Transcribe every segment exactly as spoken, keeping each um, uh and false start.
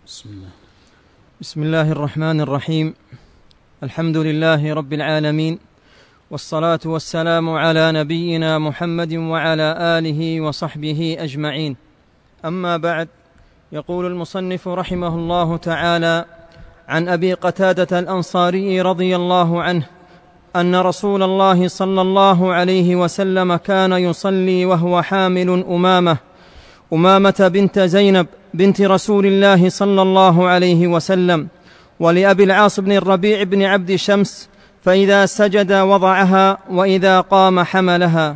بسم الله بسم الله الرحمن الرحيم. الحمد لله رب العالمين، والصلاة والسلام على نبينا محمد وعلى آله وصحبه أجمعين. أما بعد، يقول المصنف رحمه الله تعالى: عن أبي قتادة الأنصاري رضي الله عنه أن رسول الله صلى الله عليه وسلم كان يصلي وهو حامل أمامة أمامة بنت زينب بنت رسول الله صلى الله عليه وسلم، ولأبي العاص بن الربيع بن عبد شمس، فإذا سجد وضعها وإذا قام حملها.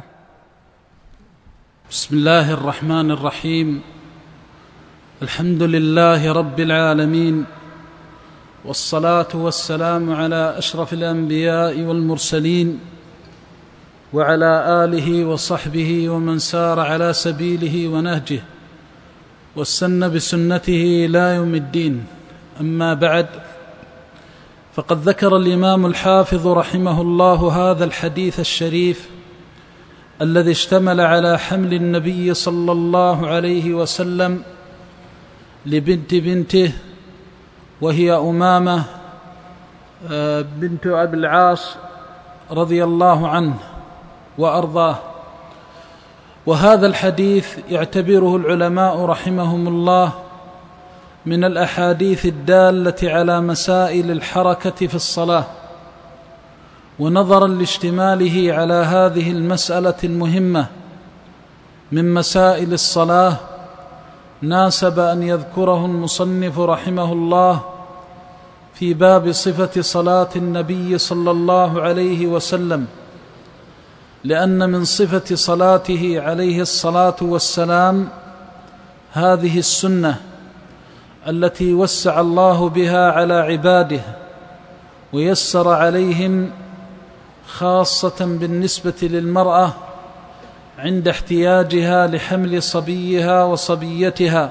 بسم الله الرحمن الرحيم. الحمد لله رب العالمين، والصلاة والسلام على أشرف الأنبياء والمرسلين، وعلى آله وصحبه ومن سار على سبيله ونهجه واستنى بسنته إلى يوم الدين. أما بعد، فقد ذكر الإمام الحافظ رحمه الله هذا الحديث الشريف الذي اشتمل على حمل النبي صلى الله عليه وسلم لبنت بنته، وهي أمامة بنت أبي العاص رضي الله عنه وأرضاه. وهذا الحديث يعتبره العلماء رحمهم الله من الأحاديث الدالة على مسائل الحركة في الصلاة، ونظرا لاشتماله على هذه المسألة المهمة من مسائل الصلاة ناسب أن يذكره المصنف رحمه الله في باب صفة صلاة النبي صلى الله عليه وسلم، لأن من صفة صلاته عليه الصلاة والسلام هذه السنة التي وسع الله بها على عباده ويسر عليهم، خاصة بالنسبة للمرأة عند احتياجها لحمل صبيها وصبيتها،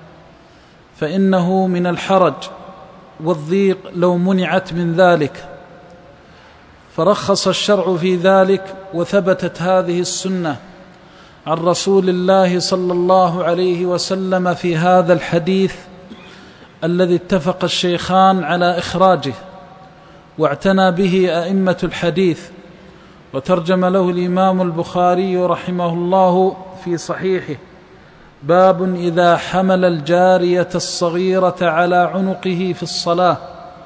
فإنه من الحرج والضيق لو منعت من ذلك، فرخص الشرع في ذلك، وثبتت هذه السنة عن رسول الله صلى الله عليه وسلم في هذا الحديث الذي اتفق الشيخان على إخراجه واعتنى به أئمة الحديث، وترجم له الإمام البخاري رحمه الله في صحيحه: باب إذا حمل الجارية الصغيرة على عنقه في الصلاة.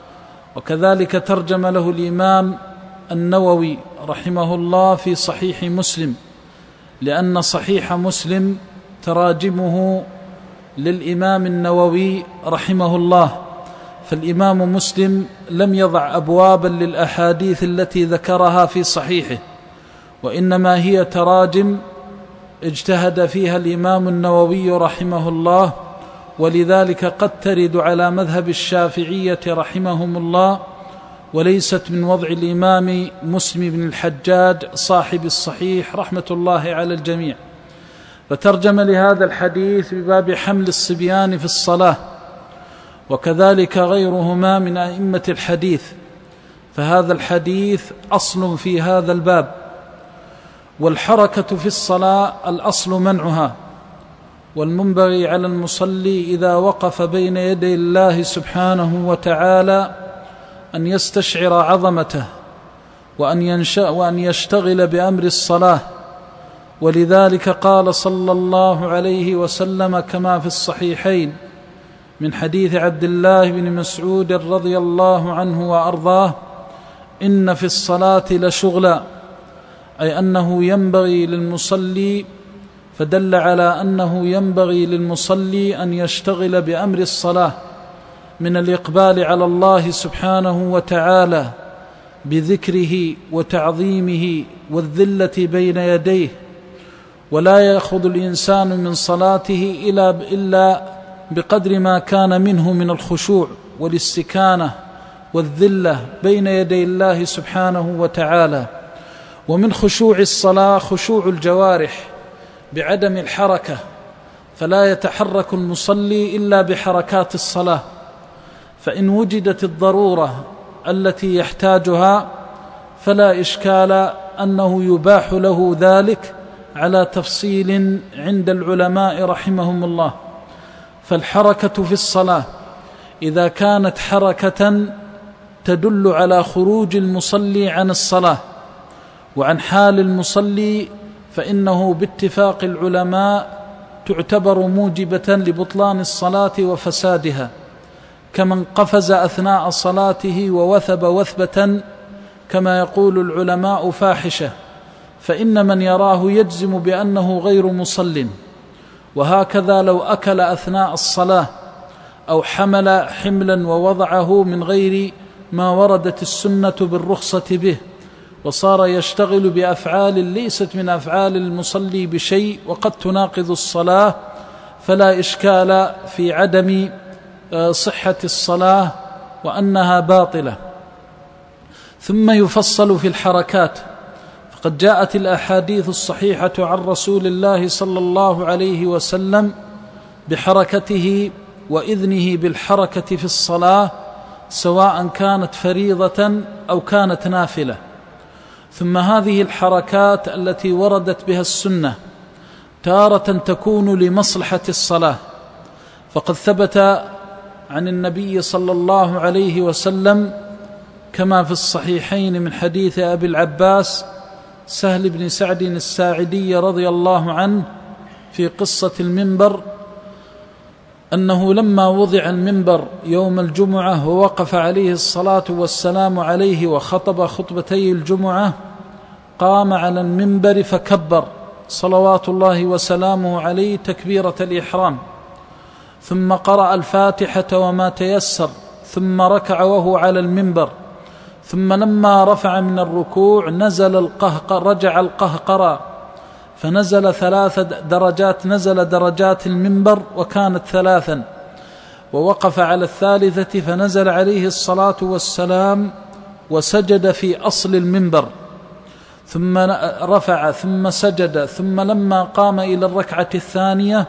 وكذلك ترجم له الإمام النووي رحمه الله في صحيح مسلم، لأن صحيح مسلم تراجمه للإمام النووي رحمه الله، فالإمام مسلم لم يضع أبوابا للأحاديث التي ذكرها في صحيحه، وإنما هي تراجم اجتهد فيها الإمام النووي رحمه الله، ولذلك قد ترد على مذهب الشافعية رحمهم الله، وليست من وضع الإمام مسلم بن الحجاج صاحب الصحيح رحمة الله على الجميع. فترجم لهذا الحديث بباب حمل الصبيان في الصلاة، وكذلك غيرهما من أئمة الحديث، فهذا الحديث أصل في هذا الباب. والحركة في الصلاة الأصل منعها، والمنبغي على المصلي إذا وقف بين يدي الله سبحانه وتعالى أن يستشعر عظمته، وأن ينشأ وأن يشتغل بأمر الصلاة. ولذلك قال صلى الله عليه وسلم كما في الصحيحين من حديث عبد الله بن مسعود رضي الله عنه وأرضاه: إن في الصلاة لشغلا، أي أنه ينبغي للمصلي، فدل على أنه ينبغي للمصلي أن يشتغل بأمر الصلاة من الإقبال على الله سبحانه وتعالى بذكره وتعظيمه والذلة بين يديه، ولا يأخذ الإنسان من صلاته إلا بقدر ما كان منه من الخشوع والاستكانة والذلة بين يدي الله سبحانه وتعالى. ومن خشوع الصلاة خشوع الجوارح بعدم الحركة، فلا يتحرك المصلي إلا بحركات الصلاة، فإن وجدت الضرورة التي يحتاجها فلا إشكال أنه يباح له ذلك على تفصيل عند العلماء رحمهم الله. فالحركة في الصلاة إذا كانت حركة تدل على خروج المصلي عن الصلاة وعن حال المصلي، فإنه باتفاق العلماء تعتبر موجبة لبطلان الصلاة وفسادها، كمن قفز أثناء صلاته ووثب وثبة كما يقول العلماء فاحشة، فإن من يراه يجزم بأنه غير مصل. وهكذا لو أكل أثناء الصلاة أو حمل حملا ووضعه من غير ما وردت السنة بالرخصة به، وصار يشتغل بأفعال ليست من أفعال المصلي بشيء وقد تناقض الصلاة، فلا إشكال في عدم صحة الصلاة وأنها باطلة. ثم يفصل في الحركات، فقد جاءت الأحاديث الصحيحة عن رسول الله صلى الله عليه وسلم بحركته وإذنه بالحركة في الصلاة، سواء كانت فريضة أو كانت نافلة. ثم هذه الحركات التي وردت بها السنة تارة تكون لمصلحة الصلاة، فقد ثبت عن النبي صلى الله عليه وسلم كما في الصحيحين من حديث أبي العباس سهل بن سعد الساعدي رضي الله عنه في قصة المنبر، أنه لما وضع المنبر يوم الجمعة ووقف عليه الصلاة والسلام عليه وخطب خطبتي الجمعة، قام على المنبر فكبر صلوات الله وسلامه عليه تكبيرة الإحرام، ثم قرأ الفاتحة وما تيسر، ثم ركع وهو على المنبر، ثم لما رفع من الركوع نزل القهقر رجع القهقرى فنزل ثلاث درجات، نزل درجات المنبر وكانت ثلاثا، ووقف على الثالثة فنزل عليه الصلاة والسلام وسجد في أصل المنبر، ثم رفع ثم سجد، ثم لما قام إلى الركعة الثانية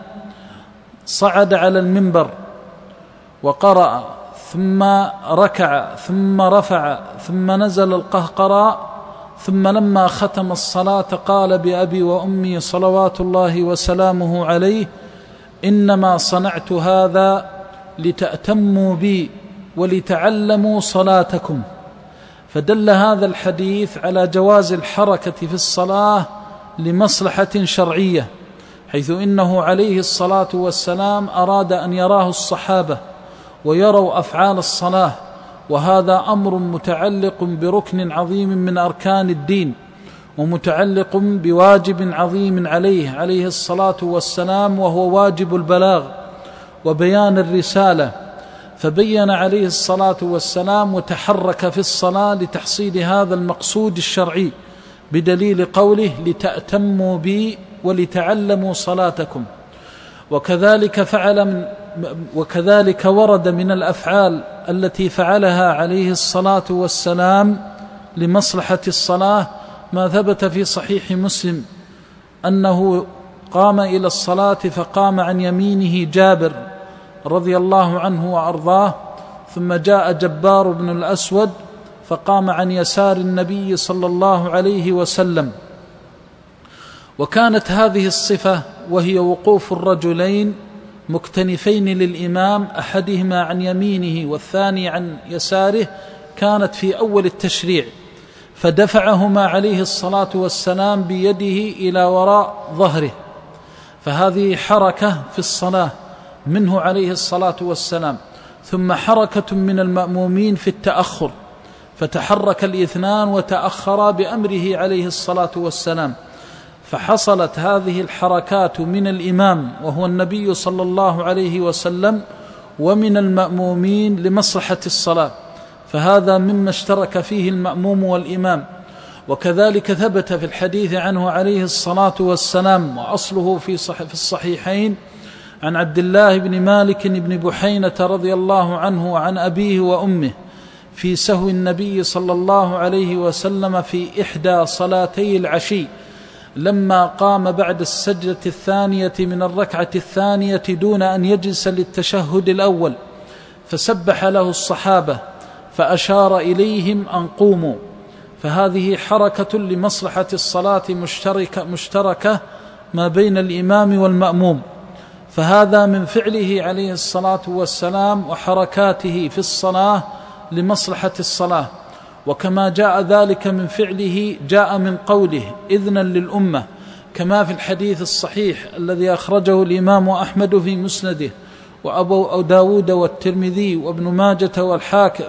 صعد على المنبر وقرأ، ثم ركع ثم رفع ثم نزل القهقراء، ثم لما ختم الصلاة قال بأبي وأمي صلوات الله وسلامه عليه: إنما صنعت هذا لتأتموا بي ولتعلموا صلاتكم. فدل هذا الحديث على جواز الحركة في الصلاة لمصلحة شرعية، حيث إنه عليه الصلاة والسلام أراد أن يراه الصحابة ويروا أفعال الصلاة، وهذا أمر متعلق بركن عظيم من أركان الدين، ومتعلق بواجب عظيم عليه عليه الصلاة والسلام، وهو واجب البلاغ وبيان الرسالة، فبين عليه الصلاة والسلام وتحرك في الصلاة لتحصيل هذا المقصود الشرعي، بدليل قوله: لتأتموا بي ولتعلموا صلاتكم. وكذلك فعل من وكذلك ورد من الأفعال التي فعلها عليه الصلاة والسلام لمصلحة الصلاة ما ثبت في صحيح مسلم أنه قام إلى الصلاة فقام عن يمينه جابر رضي الله عنه وأرضاه، ثم جاء جبار بن الأسود فقام عن يسار النبي صلى الله عليه وسلم. وكانت هذه الصفة وهي وقوف الرجلين مكتنفين للإمام، أحدهما عن يمينه والثاني عن يساره، كانت في أول التشريع، فدفعهما عليه الصلاة والسلام بيده إلى وراء ظهره، فهذه حركة في الصلاة منه عليه الصلاة والسلام. ثم حركة من المأمومين في التأخر، فتحرك الاثنان وتأخرا بأمره عليه الصلاة والسلام، فحصلت هذه الحركات من الإمام وهو النبي صلى الله عليه وسلم ومن المأمومين لمصلحة الصلاة، فهذا مما اشترك فيه المأموم والإمام. وكذلك ثبت في الحديث عنه عليه الصلاة والسلام، وأصله في في الصحيحين، عن عبد الله بن مالك بن بحينة رضي الله عنه وعن أبيه وأمه في سهو النبي صلى الله عليه وسلم في إحدى صلاتي العشي، لما قام بعد السجدة الثانية من الركعة الثانية دون أن يجلس للتشهد الأول، فسبح له الصحابة فأشار إليهم أن قوموا، فهذه حركة لمصلحة الصلاة مشتركة, مشتركة ما بين الإمام والمأموم. فهذا من فعله عليه الصلاة والسلام وحركاته في الصلاة لمصلحة الصلاة. وكما جاء ذلك من فعله جاء من قوله إذنا للأمة، كما في الحديث الصحيح الذي أخرجه الإمام أحمد في مسنده وأبو داود والترمذي وابن ماجة والحاكم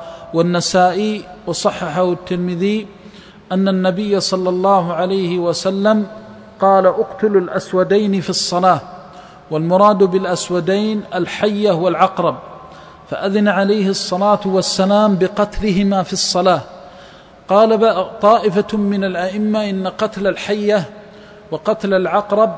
والنسائي وصححه الترمذي أن النبي صلى الله عليه وسلم قال اقتلوا الأسودين في الصلاة، والمراد بالأسودين الحية والعقرب، فأذن عليه الصلاة والسلام بقتلهما في الصلاة. قال طائفة من الأئمة إن قتل الحية وقتل العقرب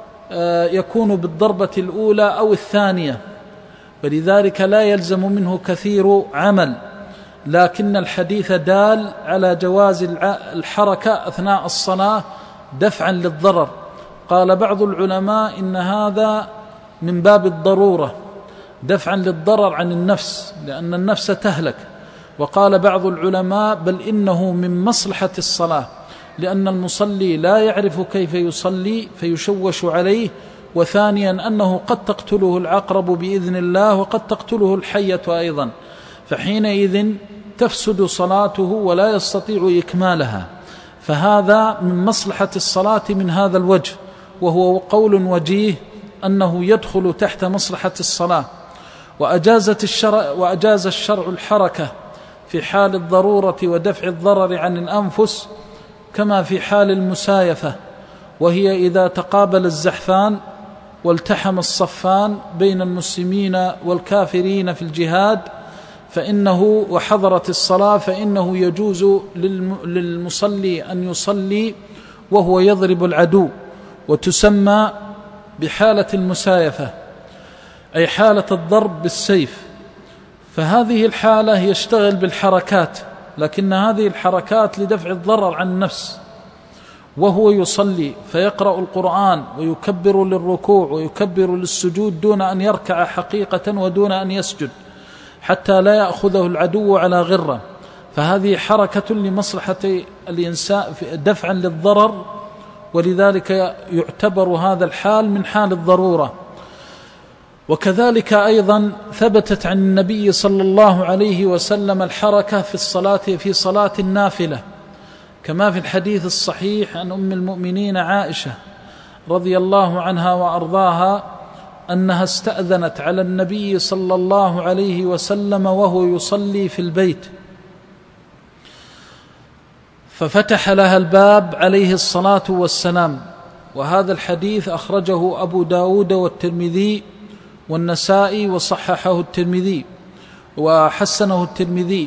يكون بالضربة الأولى أو الثانية، ولذلك لا يلزم منه كثير عمل، لكن الحديث دال على جواز الحركة أثناء الصلاة دفعا للضرر. قال بعض العلماء إن هذا من باب الضرورة دفعا للضرر عن النفس لأن النفس تهلك. وقال بعض العلماء بل إنه من مصلحة الصلاة، لأن المصلي لا يعرف كيف يصلي فيشوش عليه، وثانيا أنه قد تقتله العقرب بإذن الله وقد تقتله الحية أيضا، فحينئذ تفسد صلاته ولا يستطيع إكمالها. فهذا من مصلحة الصلاة من هذا الوجه، وهو قول وجيه أنه يدخل تحت مصلحة الصلاة. وأجازت الشرع وأجاز الشرع الحركة في حال الضرورة ودفع الضرر عن الأنفس، كما في حال المسايفة، وهي إذا تقابل الزحفان والتحم الصفان بين المسلمين والكافرين في الجهاد فإنه وحضرت الصلاة فإنه يجوز للمصلي أن يصلي وهو يضرب العدو، وتسمى بحالة المسايفة أي حالة الضرب بالسيف. فهذه الحالة يشتغل بالحركات، لكن هذه الحركات لدفع الضرر عن النفس، وهو يصلي فيقرأ القرآن ويكبر للركوع ويكبر للسجود دون أن يركع حقيقة ودون أن يسجد حتى لا يأخذه العدو على غرة. فهذه حركة لمصلحة الإنسان دفعا للضرر، ولذلك يعتبر هذا الحال من حال الضرورة. وكذلك أيضا ثبتت عن النبي صلى الله عليه وسلم الحركة في الصلاة في صلاة النافلة، كما في الحديث الصحيح عن أم المؤمنين عائشة رضي الله عنها وأرضاها أنها استأذنت على النبي صلى الله عليه وسلم وهو يصلي في البيت، ففتح لها الباب عليه الصلاة والسلام. وهذا الحديث أخرجه أبو داود والترمذي والنسائي وصححه الترمذي وحسنه الترمذي.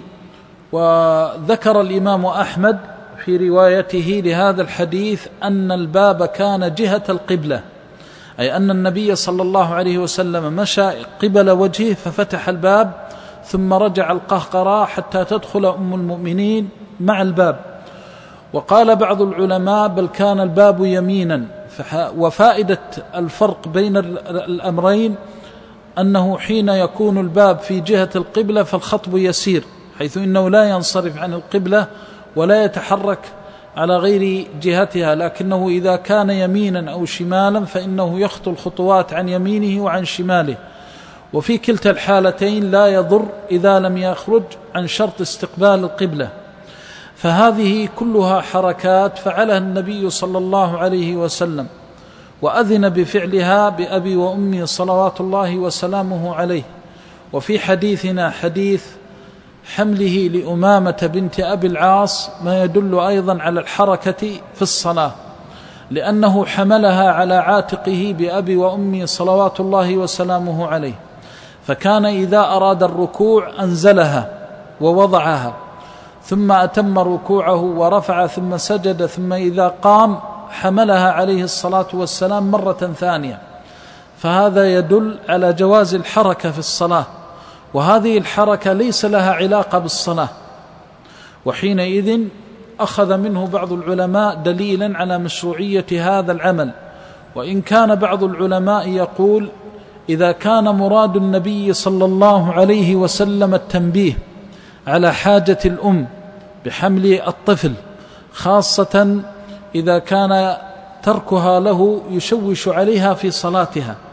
وذكر الإمام أحمد في روايته لهذا الحديث أن الباب كان جهة القبلة، أي أن النبي صلى الله عليه وسلم مشى قبل وجهه ففتح الباب ثم رجع القهقرى حتى تدخل أم المؤمنين مع الباب. وقال بعض العلماء بل كان الباب يمينا. وفائدة الفرق بين الأمرين أنه حين يكون الباب في جهة القبلة فالخطب يسير، حيث إنه لا ينصرف عن القبلة ولا يتحرك على غير جهتها، لكنه إذا كان يمينا أو شمالا فإنه يخطو الخطوات عن يمينه وعن شماله. وفي كلتا الحالتين لا يضر إذا لم يخرج عن شرط استقبال القبلة. فهذه كلها حركات فعلها النبي صلى الله عليه وسلم، وأذن بفعلها بأبي وأمي صلوات الله وسلامه عليه. وفي حديثنا حديث حمله لأمامة بنت أبي العاص ما يدل أيضا على الحركة في الصلاة، لأنه حملها على عاتقه بأبي وأمي صلوات الله وسلامه عليه، فكان إذا أراد الركوع أنزلها ووضعها ثم أتم ركوعه ورفع ثم سجد، ثم إذا قام حملها عليه الصلاة والسلام مرة ثانية. فهذا يدل على جواز الحركة في الصلاة، وهذه الحركة ليس لها علاقة بالصلاة. وحينئذ أخذ منه بعض العلماء دليلا على مشروعية هذا العمل. وإن كان بعض العلماء يقول إذا كان مراد النبي صلى الله عليه وسلم التنبيه على حاجة الأم بحمل الطفل، خاصة إذا كان تركها له يشوش عليها في صلاتها،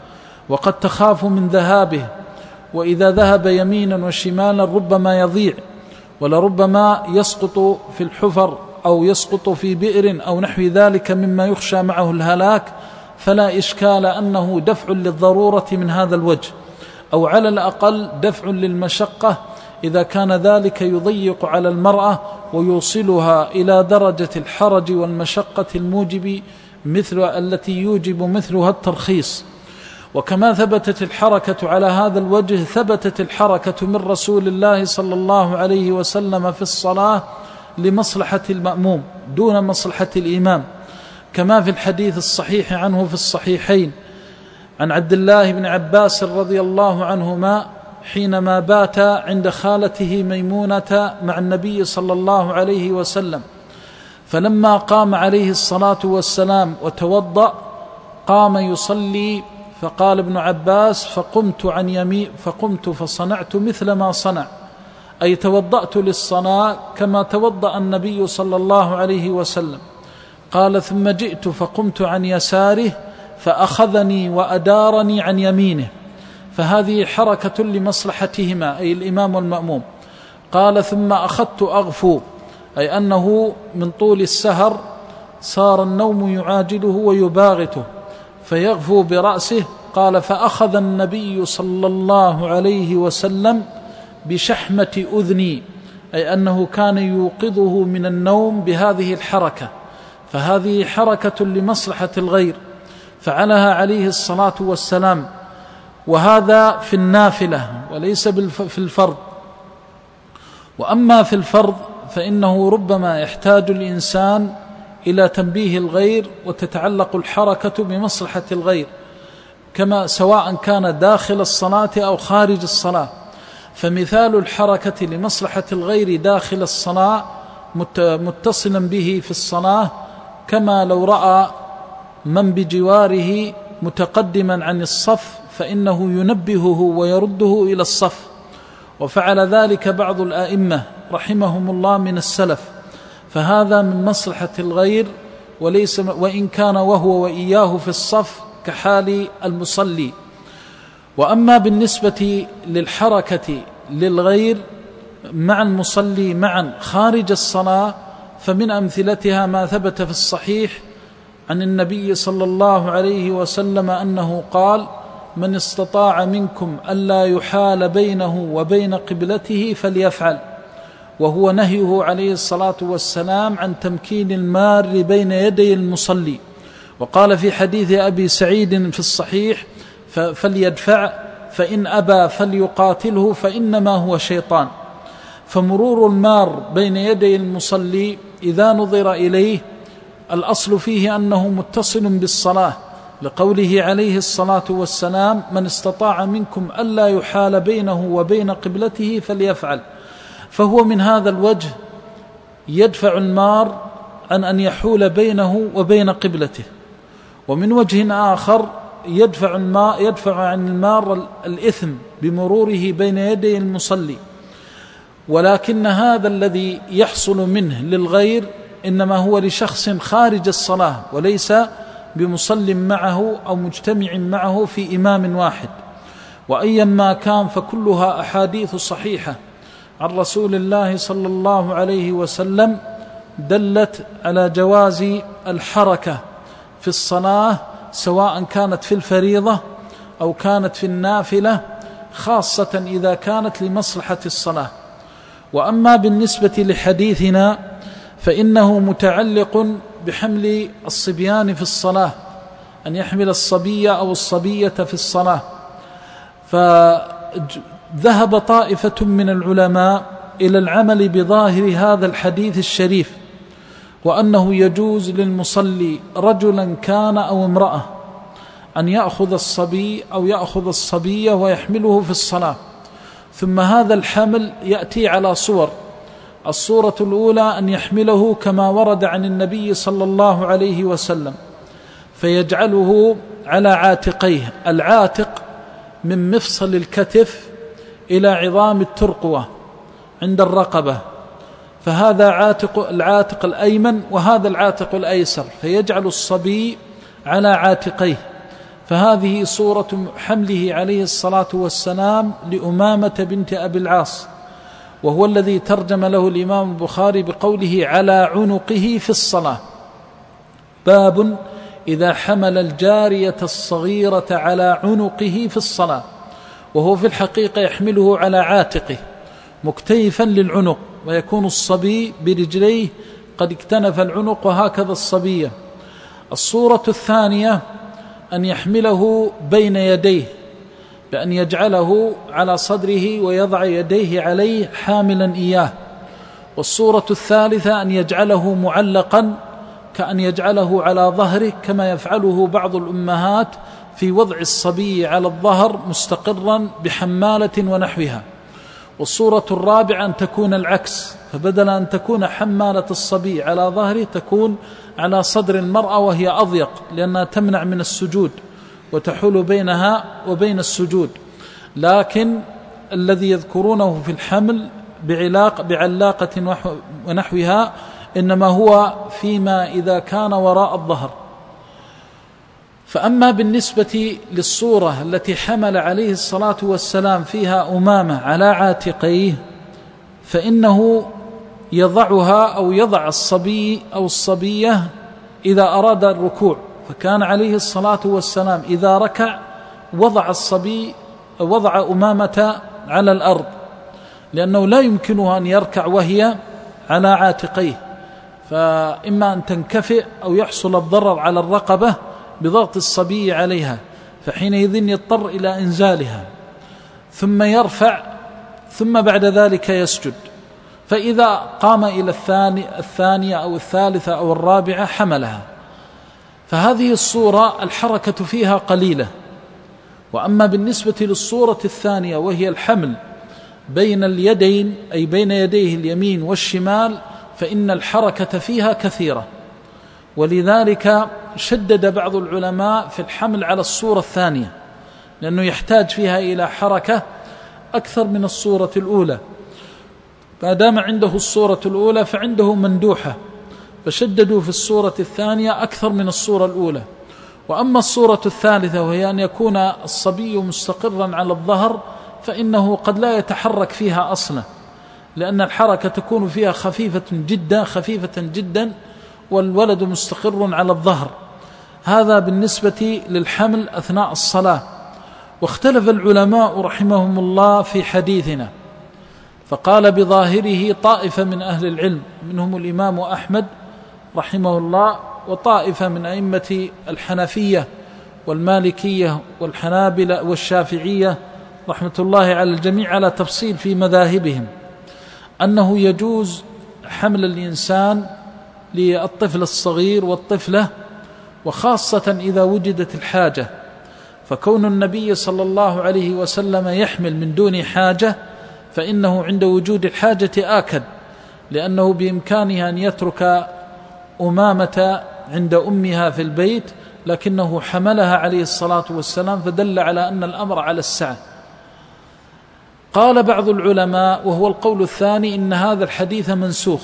وقد تخاف من ذهابه، وإذا ذهب يمينا وشمالا ربما يضيع، ولربما يسقط في الحفر أو يسقط في بئر أو نحو ذلك مما يخشى معه الهلاك، فلا إشكال أنه دفع للضرورة من هذا الوجه، أو على الأقل دفع للمشقة إذا كان ذلك يضيق على المرأة ويوصلها إلى درجة الحرج والمشقة الموجب مثل التي يوجب مثلها الترخيص. وكما ثبتت الحركة على هذا الوجه ثبتت الحركة من رسول الله صلى الله عليه وسلم في الصلاة لمصلحة المأموم دون مصلحة الإمام، كما في الحديث الصحيح عنه في الصحيحين عن عبد الله بن عباس رضي الله عنهما حينما بات عند خالته ميمونة مع النبي صلى الله عليه وسلم، فلما قام عليه الصلاة والسلام وتوضأ قام يصلي، فقال ابن عباس فقمت عن يمين فقمت فصنعت مثل ما صنع، أي توضأت للصلاة كما توضأ النبي صلى الله عليه وسلم. قال ثم جئت فقمت عن يساره فأخذني وأدارني عن يمينه، فهذه حركة لمصلحتهما أي الإمام والمأموم. قال ثم أخذت أغفو، أي أنه من طول السهر صار النوم يعاجله ويباغته فيغفو برأسه. قال فأخذ النبي صلى الله عليه وسلم بشحمة أذني، أي أنه كان يوقظه من النوم بهذه الحركة، فهذه حركة لمصلحة الغير فعلها عليه الصلاة والسلام، وهذا في النافلة وليس في الفرض. وأما في الفرض فإنه ربما يحتاج الإنسان إلى تنبيه الغير وتتعلق الحركة بمصلحة الغير، كما سواء كان داخل الصلاة أو خارج الصلاة. فمثال الحركة لمصلحة الغير داخل الصلاة متصلا به في الصلاة، كما لو رأى من بجواره متقدما عن الصف فإنه ينبهه ويرده إلى الصف، وفعل ذلك بعض الآئمة رحمهم الله من السلف، فهذا من مصلحة الغير وليس وإن كان وهو وإياه في الصف كحال المصلي. وأما بالنسبة للحركة للغير مع المصلي معا خارج الصلاة فمن أمثلتها ما ثبت في الصحيح عن النبي صلى الله عليه وسلم أنه قال من استطاع منكم ألا يحال بينه وبين قبلته فليفعل، وهو نهيه عليه الصلاة والسلام عن تمكين المار بين يدي المصلي. وقال في حديث أبي سعيد في الصحيح فليدفع فإن أبى فليقاتله فإنما هو شيطان. فمرور المار بين يدي المصلي إذا نظر إليه الأصل فيه أنه متصل بالصلاة، لقوله عليه الصلاة والسلام من استطاع منكم ألا يحال بينه وبين قبلته فليفعل، فهو من هذا الوجه يدفع المار عن أن يحول بينه وبين قبلته. ومن وجه آخر يدفع, الماء يدفع عن المار الإثم بمروره بين يدي المصلي، ولكن هذا الذي يحصل منه للغير إنما هو لشخص خارج الصلاة وليس بمصل معه أو مجتمع معه في إمام واحد. وأيما كان فكلها أحاديث صحيحة عن رسول الله صلى الله عليه وسلم دلت على جواز الحركة في الصلاة سواء كانت في الفريضة أو كانت في النافلة، خاصة إذا كانت لمصلحة الصلاة. وأما بالنسبة لحديثنا فإنه متعلق بحمل الصبيان في الصلاة، أن يحمل الصبي أو الصبية في الصلاة. فذهب طائفة من العلماء إلى العمل بظاهر هذا الحديث الشريف، وأنه يجوز للمصلي رجلا كان أو امرأة أن يأخذ الصبي أو يأخذ الصبية ويحمله في الصلاة. ثم هذا الحمل يأتي على صور. الصورة الأولى أن يحمله كما ورد عن النبي صلى الله عليه وسلم فيجعله على عاتقيه، العاتق من مفصل الكتف إلى عظام الترقوة عند الرقبة، فهذا عاتق العاتق الأيمن وهذا العاتق الأيسر، فيجعل الصبي على عاتقيه. فهذه صورة حمله عليه الصلاة والسلام لأمامة بنت أبي العاص، وهو الذي ترجم له الإمام البخاري بقوله على عنقه في الصلاة. باب إذا حمل الجارية الصغيرة على عنقه في الصلاة، وهو في الحقيقة يحمله على عاتقه مكتيفا للعنق، ويكون الصبي برجليه قد اكتنف العنق وهكذا الصبية. الصورة الثانية أن يحمله بين يديه بأن يجعله على صدره ويضع يديه عليه حاملا إياه. والصورة الثالثة أن يجعله معلقا كأن يجعله على ظهره كما يفعله بعض الأمهات في وضع الصبي على الظهر مستقرا بحمالة ونحوها. والصورة الرابعة أن تكون العكس، فبدل أن تكون حمالة الصبي على ظهره تكون على صدر المرأة وهي أضيق لأنها تمنع من السجود وتحول بينها وبين السجود. لكن الذي يذكرونه في الحمل بعلاق بعلاقة ونحوها إنما هو فيما إذا كان وراء الظهر. فأما بالنسبة للصورة التي حمل عليه الصلاة والسلام فيها أمامة على عاتقيه، فإنه يضعها أو يضع الصبي أو الصبية إذا أراد الركوع، فكان عليه الصلاة والسلام إذا ركع وضع الصبي وضع أمامة على الأرض، لأنه لا يمكنه أن يركع وهي على عاتقيه، فإما أن تنكفئ أو يحصل الضرر على الرقبة بضغط الصبي عليها، فحينئذ يضطر إلى إنزالها ثم يرفع ثم بعد ذلك يسجد. فإذا قام إلى الثاني الثانية أو الثالثة أو الرابعة حملها. فهذه الصورة الحركة فيها قليلة. وأما بالنسبة للصورة الثانية وهي الحمل بين اليدين أي بين يديه اليمين والشمال، فإن الحركة فيها كثيرة، ولذلك شدد بعض العلماء في الحمل على الصورة الثانية، لأنه يحتاج فيها إلى حركة أكثر من الصورة الأولى. ما دام عنده الصورة الأولى فعنده مندوحة، فشددوا في الصورة الثانية أكثر من الصورة الأولى. وأما الصورة الثالثة وهي أن يكون الصبي مستقرا على الظهر، فإنه قد لا يتحرك فيها أصلا، لأن الحركة تكون فيها خفيفة جدا خفيفة جدا والولد مستقر على الظهر. هذا بالنسبة للحمل أثناء الصلاة. واختلف العلماء رحمهم الله في حديثنا، فقال بظاهره طائفة من أهل العلم منهم الإمام أحمد رحمه الله، وطائفة من أئمة الحنفية والمالكية والحنابلة والشافعية رحمة الله على الجميع على تفصيل في مذاهبهم، أنه يجوز حمل الإنسان للطفل الصغير والطفلة، وخاصة إذا وجدت الحاجة. فكون النبي صلى الله عليه وسلم يحمل من دون حاجة فإنه عند وجود الحاجة آكد، لأنه بإمكانه أن يترك أمامة عند أمها في البيت، لكنه حملها عليه الصلاة والسلام، فدل على أن الأمر على السعة. قال بعض العلماء وهو القول الثاني إن هذا الحديث منسوخ،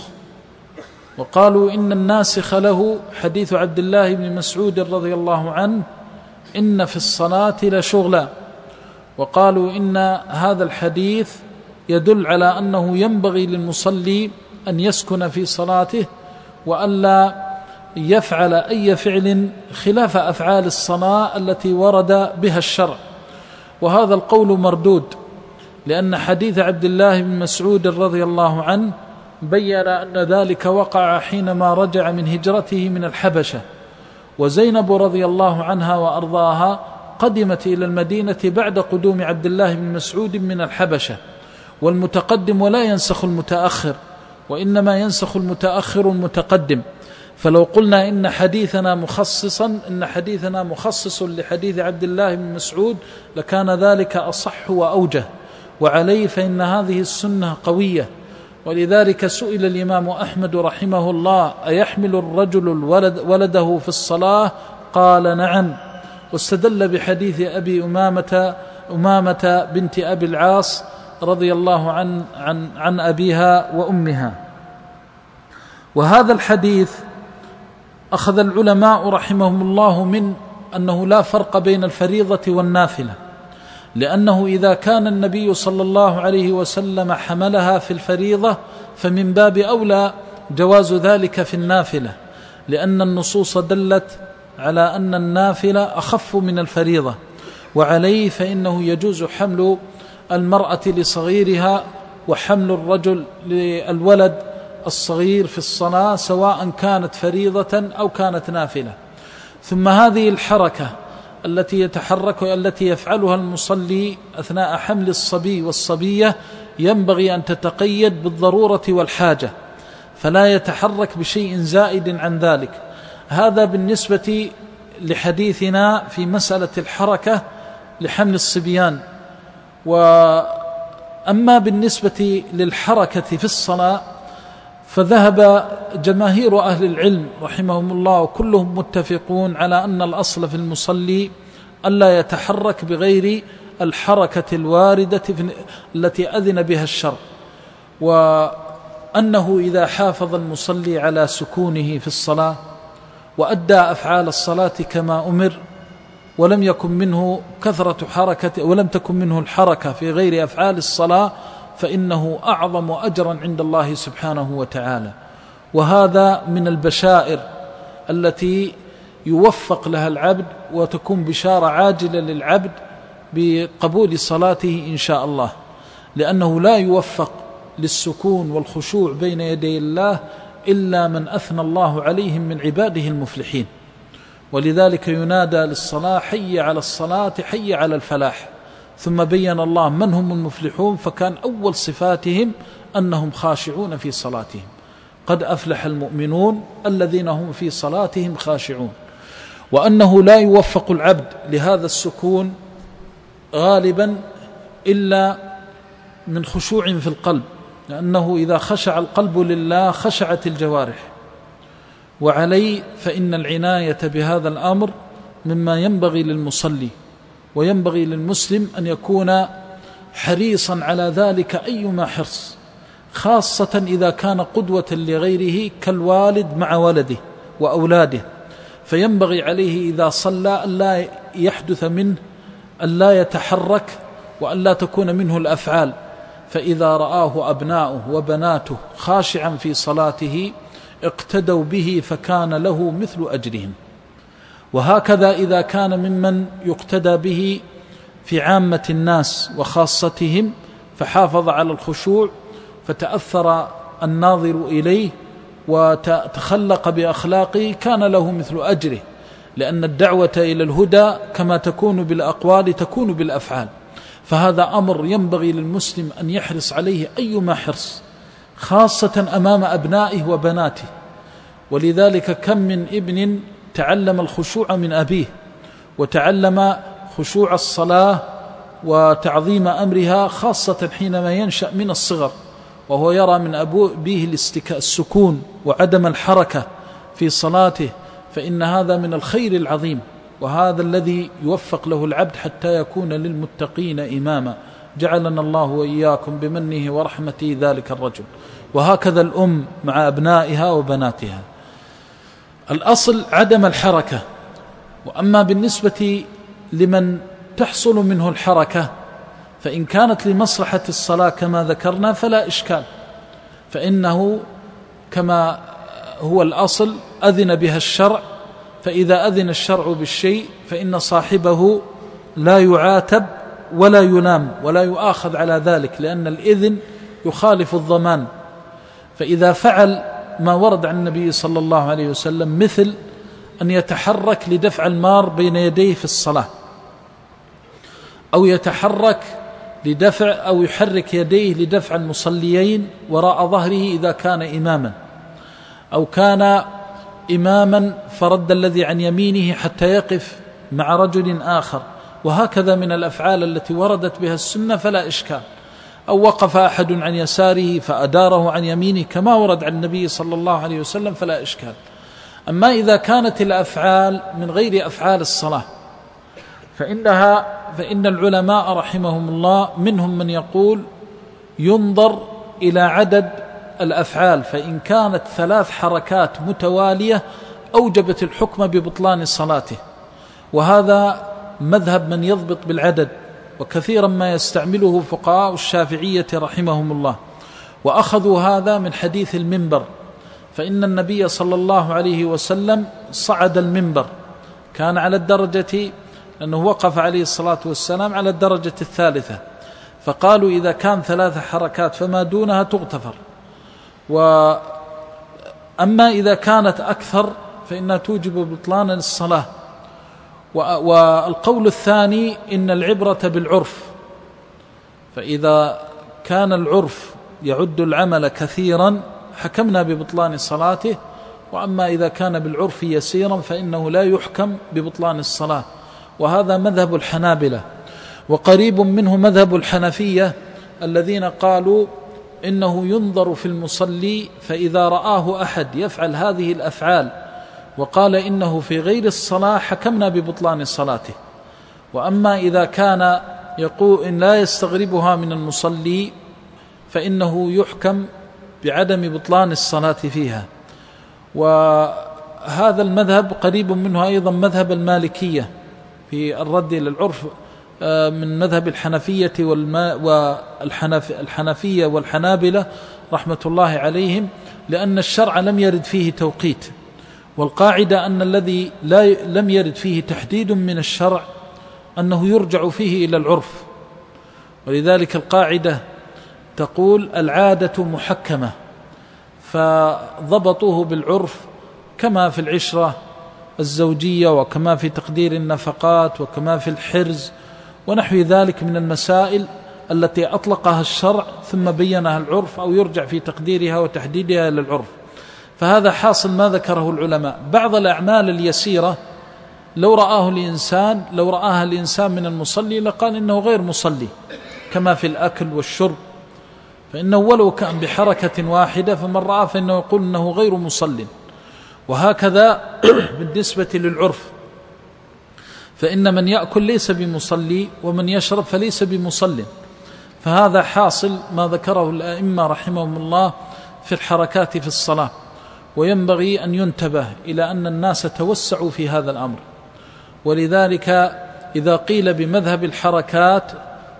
وقالوا إن الناسخ له حديث عبد الله بن مسعود رضي الله عنه إن في الصلاة لشغلا، وقالوا إن هذا الحديث يدل على أنه ينبغي للمصلي أن يسكن في صلاته وألا يفعل أي فعل خلاف أفعال الصلاة التي ورد بها الشرع. وهذا القول مردود، لأن حديث عبد الله بن مسعود رضي الله عنه بيّن أن ذلك وقع حينما رجع من هجرته من الحبشة، وزينب رضي الله عنها وأرضاها قدمت إلى المدينة بعد قدوم عبد الله بن مسعود من الحبشة، والمتقدم ولا ينسخ المتأخر، وإنما ينسخ المتأخر المتقدم. فلو قلنا إن حديثنا مخصصا إن حديثنا مخصص لحديث عبد الله بن مسعود لكان ذلك أصح وأوجه، وعليه فإن هذه السنة قوية. ولذلك سئل الإمام أحمد رحمه الله أيحمل الرجل الولد ولده في الصلاة؟ قال نعم، واستدل بحديث أبي أمامة أمامة بنت أبي العاص رضي الله عن, عن, عن أبيها وأمها. وهذا الحديث أخذ العلماء رحمهم الله من أنه لا فرق بين الفريضة والنافلة، لأنه إذا كان النبي صلى الله عليه وسلم حملها في الفريضة فمن باب أولى جواز ذلك في النافلة، لأن النصوص دلت على أن النافلة أخف من الفريضة. وعليه فإنه يجوز حمل المرأة لصغيرها وحمل الرجل للولد الصغير في الصلاة، سواء كانت فريضة أو كانت نافلة. ثم هذه الحركة التي يتحرك التي يفعلها المصلي أثناء حمل الصبي والصبية ينبغي أن تتقيد بالضرورة والحاجة، فلا يتحرك بشيء زائد عن ذلك. هذا بالنسبة لحديثنا في مسألة الحركة لحمل الصبيان. وأما بالنسبة للحركة في الصلاة فذهب جماهير أهل العلم رحمهم الله كلهم متفقون على أن الأصل في المصلي ألا يتحرك بغير الحركة الواردة التي أذن بها الشرع، وأنه إذا حافظ المصلي على سكونه في الصلاة وأدى أفعال الصلاة كما أمر ولم يكن منه كثرة حركة ولم تكن منه الحركة في غير أفعال الصلاة فإنه أعظم أجرا عند الله سبحانه وتعالى. وهذا من البشائر التي يوفق لها العبد وتكون بشارة عاجلة للعبد بقبول صلاته إن شاء الله، لأنه لا يوفق للسكون والخشوع بين يدي الله إلا من أثنى الله عليهم من عباده المفلحين. ولذلك ينادى للصلاة حي على الصلاة حي على الفلاح، ثم بين الله من هم المفلحون، فكان أول صفاتهم أنهم خاشعون في صلاتهم. قد أفلح المؤمنون الذين هم في صلاتهم خاشعون. وأنه لا يوفق العبد لهذا السكون غالبا إلا من خشوع في القلب، لأنه إذا خشع القلب لله خشعت الجوارح. وعليه فإن العناية بهذا الأمر مما ينبغي للمصلي، وينبغي للمسلم أن يكون حريصا على ذلك أيما حرص، خاصة إذا كان قدوة لغيره كالوالد مع ولده وأولاده، فينبغي عليه إذا صلى ألا يحدث منه ألا يتحرك وألا تكون منه الأفعال، فإذا رآه أبناؤه وبناته خاشعا في صلاته اقتدوا به فكان له مثل أجرهم. وهكذا إذا كان ممن يقتدى به في عامة الناس وخاصتهم فحافظ على الخشوع فتأثر الناظر إليه وتخلق بأخلاقه كان له مثل أجره، لأن الدعوة إلى الهدى كما تكون بالأقوال تكون بالأفعال. فهذا أمر ينبغي للمسلم أن يحرص عليه أيما حرص، خاصة أمام أبنائه وبناته. ولذلك كم من ابن تعلم الخشوع من أبيه، وتعلم خشوع الصلاة وتعظيم أمرها، خاصة حينما ينشأ من الصغر وهو يرى من أبيه السكون وعدم الحركة في صلاته، فإن هذا من الخير العظيم، وهذا الذي يوفق له العبد حتى يكون للمتقين إماما. جعلنا الله وإياكم بمنه ورحمته ذلك الرجل. وهكذا الأم مع أبنائها وبناتها. الأصل عدم الحركة. وأما بالنسبة لمن تحصل منه الحركة فإن كانت لمصلحة الصلاة كما ذكرنا فلا إشكال، فإنه كما هو الأصل أذن بها الشرع، فإذا أذن الشرع بالشيء فإن صاحبه لا يعاتب ولا يلام ولا يؤاخذ على ذلك، لأن الإذن يخالف الضمان. فإذا فعل ما ورد عن النبي صلى الله عليه وسلم مثل أن يتحرك لدفع المار بين يديه في الصلاة، أو يتحرك لدفع أو يحرك يديه لدفع المصليين وراء ظهره إذا كان إماما، أو كان إماما فرد الذي عن يمينه حتى يقف مع رجل آخر، وهكذا من الأفعال التي وردت بها السنة فلا إشكال. أو وقف أحد عن يساره فأداره عن يمينه كما ورد عن النبي صلى الله عليه وسلم فلا إشكال. أما إذا كانت الأفعال من غير أفعال الصلاة فإنها فإن العلماء رحمهم الله منهم من يقول ينظر إلى عدد الأفعال، فإن كانت ثلاث حركات متوالية أوجبت الحكم ببطلان صلاته، وهذا مذهب من يضبط بالعدد، وكثيرا ما يستعمله فقهاء الشافعية رحمهم الله، وأخذوا هذا من حديث المنبر، فإن النبي صلى الله عليه وسلم صعد المنبر، كان على الدرجة، لأنه وقف عليه الصلاة والسلام على الدرجة الثالثة، فقالوا إذا كان ثلاث حركات فما دونها تغتفر، وأما إذا كانت أكثر فإنها توجب بطلان الصلاة. والقول الثاني إن العبرة بالعرف، فإذا كان العرف يعد العمل كثيرا حكمنا ببطلان صلاته، وأما إذا كان بالعرف يسيرا فإنه لا يحكم ببطلان الصلاة. وهذا مذهب الحنابلة، وقريب منه مذهب الحنفية الذين قالوا إنه ينظر في المصلي، فإذا رآه أحد يفعل هذه الأفعال وقال إنه في غير الصلاة حكمنا ببطلان صلاته. وأما إذا كان يقول إن لا يستغربها من المصلي فإنه يحكم بعدم بطلان الصلاة فيها. وهذا المذهب قريب منه أيضا مذهب المالكية في الرد إلى العرف من مذهب الحنفية والحنفية والحنابلة رحمة الله عليهم، لأن الشرع لم يرد فيه توقيت، والقاعدة أن الذي لا لم يرد فيه تحديد من الشرع أنه يرجع فيه إلى العرف. ولذلك القاعدة تقول العادة محكمة، فضبطوه بالعرف كما في العشرة الزوجية، وكما في تقدير النفقات، وكما في الحرز ونحو ذلك من المسائل التي أطلقها الشرع ثم بينها العرف، أو يرجع في تقديرها وتحديدها إلى العرف. فهذا حاصل ما ذكره العلماء. بعض الأعمال اليسيرة لو رآه الإنسان لو رآها الإنسان من المصلي لقال إنه غير مصلي، كما في الأكل والشرب، فإنه ولو كان بحركة واحدة فمن رأى فإنه يقول إنه غير مصلي. وهكذا بالنسبة للعرف، فإن من يأكل ليس بمصلي، ومن يشرب فليس بمصلي. فهذا حاصل ما ذكره الأئمة رحمهم الله في الحركات في الصلاة. وينبغي أن ينتبه إلى أن الناس توسعوا في هذا الأمر، ولذلك إذا قيل بمذهب الحركات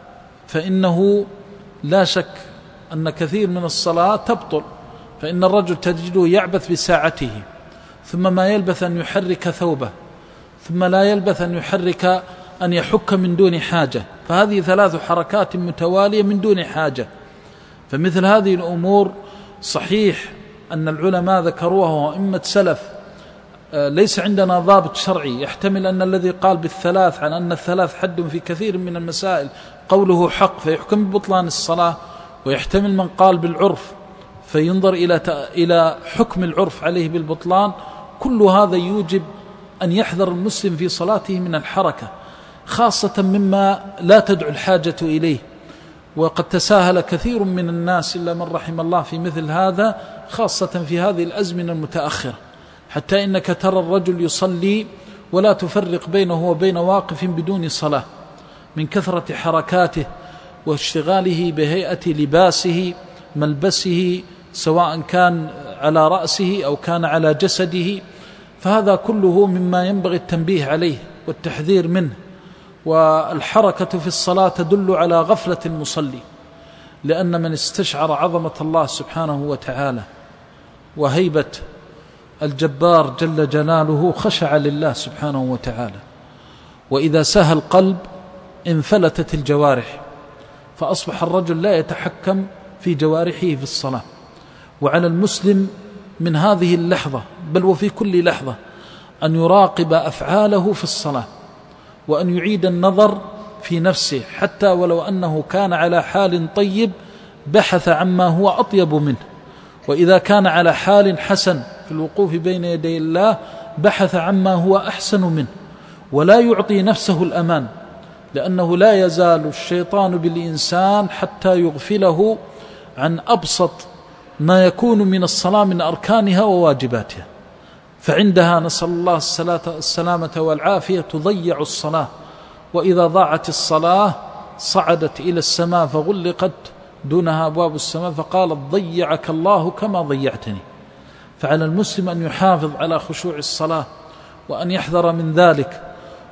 فإنه لا شك أن كثير من الصلاة تبطل، فإن الرجل تجده يعبث بساعته، ثم ما يلبث أن يحرك ثوبه، ثم لا يلبث أن يحرك أن يحك من دون حاجة، فهذه ثلاث حركات متوالية من دون حاجة. فمثل هذه الأمور صحيح أن العلماء ذكروها وأئمة سلف، ليس عندنا ضابط شرعي، يحتمل أن الذي قال بالثلاث عن أن الثلاث حد في كثير من المسائل قوله حق فيحكم ببطلان الصلاة، ويحتمل من قال بالعرف فينظر إلى إلى حكم العرف عليه بالبطلان. كل هذا يوجب أن يحذر المسلم في صلاته من الحركة، خاصة مما لا تدعو الحاجة إليه. وقد تساهل كثير من الناس إلا من رحم الله في مثل هذا، خاصة في هذه الأزمنة المتأخرة، حتى إنك ترى الرجل يصلي ولا تفرق بينه وبين واقف بدون صلاة من كثرة حركاته واشتغاله بهيئة لباسه ملبسه، سواء كان على رأسه أو كان على جسده. فهذا كله مما ينبغي التنبيه عليه والتحذير منه. والحركة في الصلاة تدل على غفلة المصلي، لأن من استشعر عظمة الله سبحانه وتعالى وهيبة الجبار جل جلاله خشع لله سبحانه وتعالى. وإذا سهى القلب انفلتت الجوارح، فأصبح الرجل لا يتحكم في جوارحه في الصلاة. وعلى المسلم من هذه اللحظة بل وفي كل لحظة أن يراقب أفعاله في الصلاة، وأن يعيد النظر في نفسه، حتى ولو أنه كان على حال طيب بحث عما هو أطيب منه، وإذا كان على حال حسن في الوقوف بين يدي الله بحث عما هو أحسن منه، ولا يعطي نفسه الأمان، لأنه لا يزال الشيطان بالإنسان حتى يغفله عن أبسط ما يكون من الصلاة من أركانها وواجباتها. فعندها نسأل الله السلامة والعافية تضيع الصلاة، وإذا ضاعت الصلاة صعدت إلى السماء فغلقت دونها أبواب السماء فقالت ضيعك الله كما ضيعتني. فعلى المسلم أن يحافظ على خشوع الصلاة وأن يحذر من ذلك،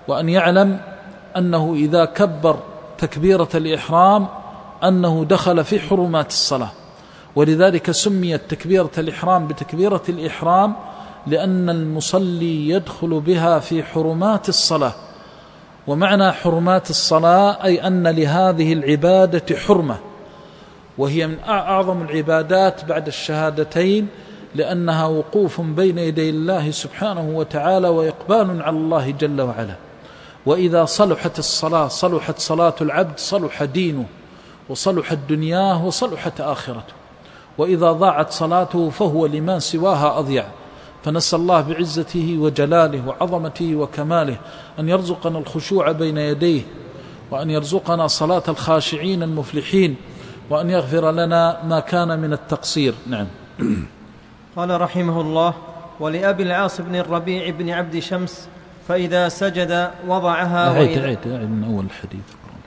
وأن يعلم أنه إذا كبر تكبيرة الإحرام أنه دخل في حرمات الصلاة. ولذلك سميت تكبيرة الإحرام بتكبيرة الإحرام لأن المصلي يدخل بها في حرمات الصلاة. ومعنى حرمات الصلاة أي أن لهذه العبادة حرمة، وهي من أعظم العبادات بعد الشهادتين، لأنها وقوف بين يدي الله سبحانه وتعالى وإقبال على الله جل وعلا. وإذا صلحت الصلاة صلحت صلاة العبد، صلح دينه وصلحت دنياه وصلحت آخرته. وإذا ضاعت صلاته فهو لما سواها أضيع. فنسأل الله بعزته وجلاله وعظمته وكماله أن يرزقنا الخشوع بين يديه، وأن يرزقنا صلاة الخاشعين المفلحين، وأن يغفر لنا ما كان من التقصير. نعم. قال رحمه الله: ولأبي العاص بن الربيع بن عبد شمس فإذا سجد وضعها. عيد عيد عيد من أول الحديث.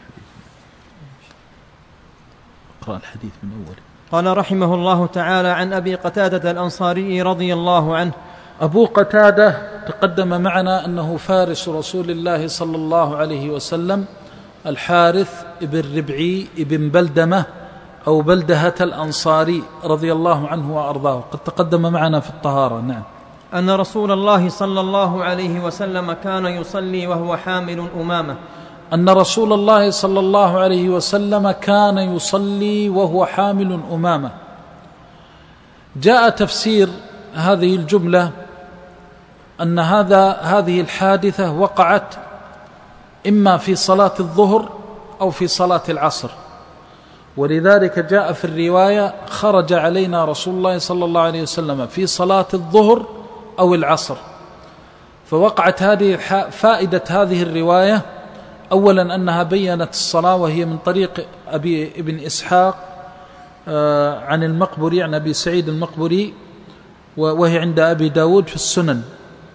اقرأ الحديث من أوله. قال رحمه الله تعالى: عن أبي قتادة الأنصاري رضي الله عنه. أبو قتادة تقدم معنا أنه فارس رسول الله صلى الله عليه وسلم، الحارث ابن ربعي ابن بلدمة أو بلدهة الأنصاري رضي الله عنه وأرضاه، قد تقدم معنا في الطهارة. نعم. أن رسول الله صلى الله عليه وسلم كان يصلي وهو حامل أمامة. أن رسول الله صلى الله عليه وسلم كان يصلي وهو حامل أمامة. جاء تفسير هذه الجملة أن هذا هذه الحادثة وقعت إما في صلاة الظهر أو في صلاة العصر، ولذلك جاء في الرواية: خرج علينا رسول الله صلى الله عليه وسلم في صلاة الظهر أو العصر. فوقعت هذه فائدة هذه الرواية أولا أنها بيّنت الصلاة، وهي من طريق أبي ابن إسحاق عن المقبري عن أبي سعيد المقبري، وهي عند أبي داود في السنن.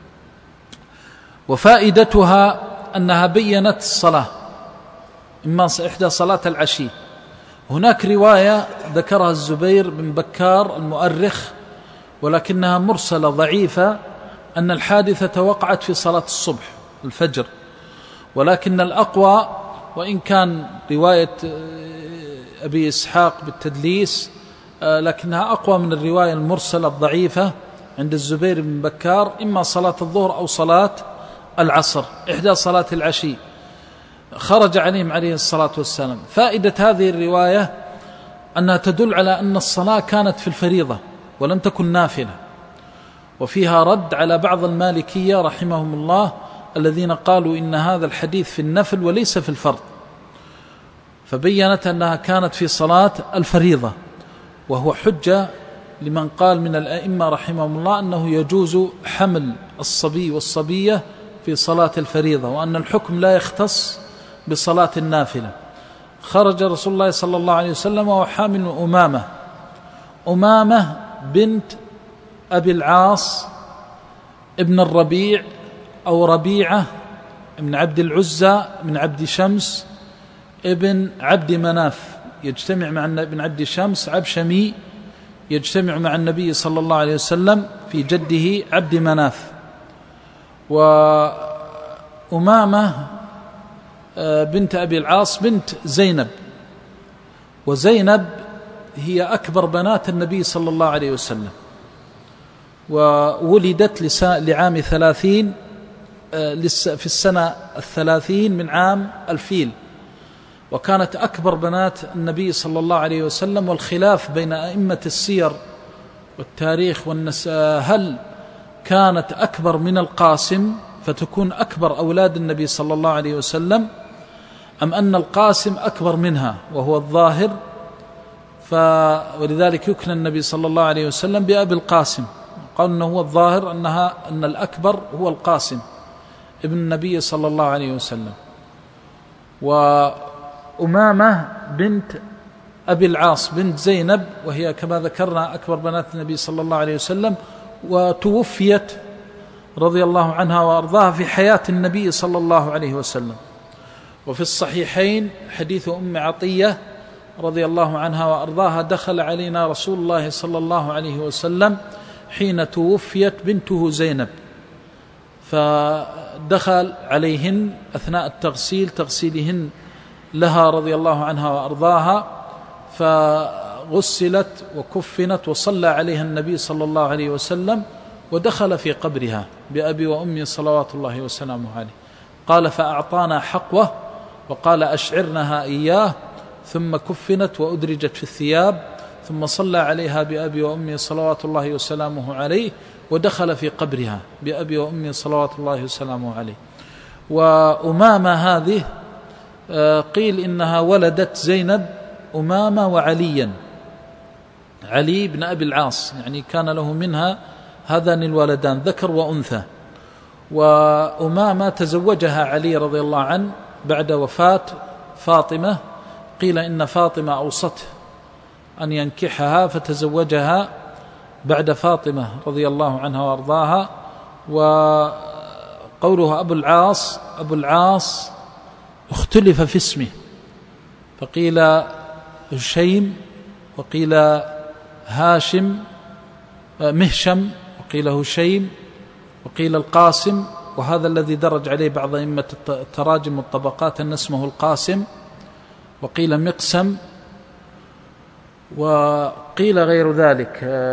وفائدتها أنها بيّنت الصلاة، إما إحدى صلاة العشي. هناك رواية ذكرها الزبير بن بكار المؤرخ ولكنها مرسلة ضعيفة، أن الحادثة وقعت في صلاة الصبح الفجر، ولكن الأقوى وإن كان رواية أبي إسحاق بالتدليس لكنها أقوى من الرواية المرسلة الضعيفة عند الزبير بن بكار، إما صلاة الظهر أو صلاة العصر، إحدى صلاة العشي. خرج عليهم عليه الصلاة والسلام. فائدة هذه الرواية أنها تدل على أن الصلاة كانت في الفريضة ولم تكن نافلة، وفيها رد على بعض المالكية رحمهم الله الذين قالوا إن هذا الحديث في النفل وليس في الفرض، فبينت أنها كانت في صلاة الفريضة، وهو حجة لمن قال من الأئمة رحمهم الله أنه يجوز حمل الصبي والصبية في صلاة الفريضة، وأن الحكم لا يختص بصلاة النافلة. خرج رسول الله صلى الله عليه وسلم وهو حامل أمامة. أمامة بنت أبي العاص ابن الربيع أو ربيعة ابن عبد العزى ابن عبد شمس ابن عبد مناف، يجتمع مع ابن عبد شمس عبشمي، يجتمع مع النبي صلى الله عليه وسلم في جده عبد مناف. وأمامة بنت أبي العاص بنت زينب، وزينب هي أكبر بنات النبي صلى الله عليه وسلم، وولدت لعام ثلاثين في السنة الثلاثين من عام الفيل، وكانت أكبر بنات النبي صلى الله عليه وسلم. والخلاف بين أئمة السير والتاريخ والنساء هل كانت أكبر من القاسم فتكون أكبر أولاد النبي صلى الله عليه وسلم، أم أن القاسم أكبر منها وهو الظاهر، ولذلك يكنى النبي صلى الله عليه وسلم بأبي القاسم. قال أنه هو الظاهر أنها أن الأكبر هو القاسم ابن النبي صلى الله عليه وسلم. وأمامة بنت أبي العاص بنت زينب، وهي كما ذكرنا أكبر بنات النبي صلى الله عليه وسلم، وتوفيت رضي الله عنها وأرضاها في حياة النبي صلى الله عليه وسلم. وفي الصحيحين حديث أم عطية رضي الله عنها وأرضاها: دخل علينا رسول الله صلى الله عليه وسلم حين توفيت بنته زينب، ودخل عليهن أثناء التغسيل تغسيلهن لها رضي الله عنها وأرضاها، فغسلت وكفنت وصلى عليها النبي صلى الله عليه وسلم ودخل في قبرها بأبي وأمي صلوات الله وسلامه عليه. قال فأعطانا حقوه وقال أشعرنها إياه، ثم كفنت وأدرجت في الثياب، ثم صلى عليها بأبي وأمي صلوات الله وسلامه عليه ودخل في قبرها بأبي وأمي صلوات الله وسلامه عليه. وأمامة هذه قيل إنها ولدت زينب أمامة وعليا، علي بن أبي العاص، يعني كان له منها هذان الولدان ذكر وأنثى. وأمامة تزوجها علي رضي الله عنه بعد وفاة فاطمة، قيل إن فاطمة أوصته أن ينكحها فتزوجها بعد فاطمة رضي الله عنها وأرضاها. وقوله أبو العاص، أبو العاص اختلف في اسمه، فقيل هشيم وقيل هاشم مهشم وقيل هشيم وقيل القاسم، وهذا الذي درج عليه بعض أئمة التراجم والطبقات أن اسمه القاسم، وقيل مقسم، وقيل غير ذلك.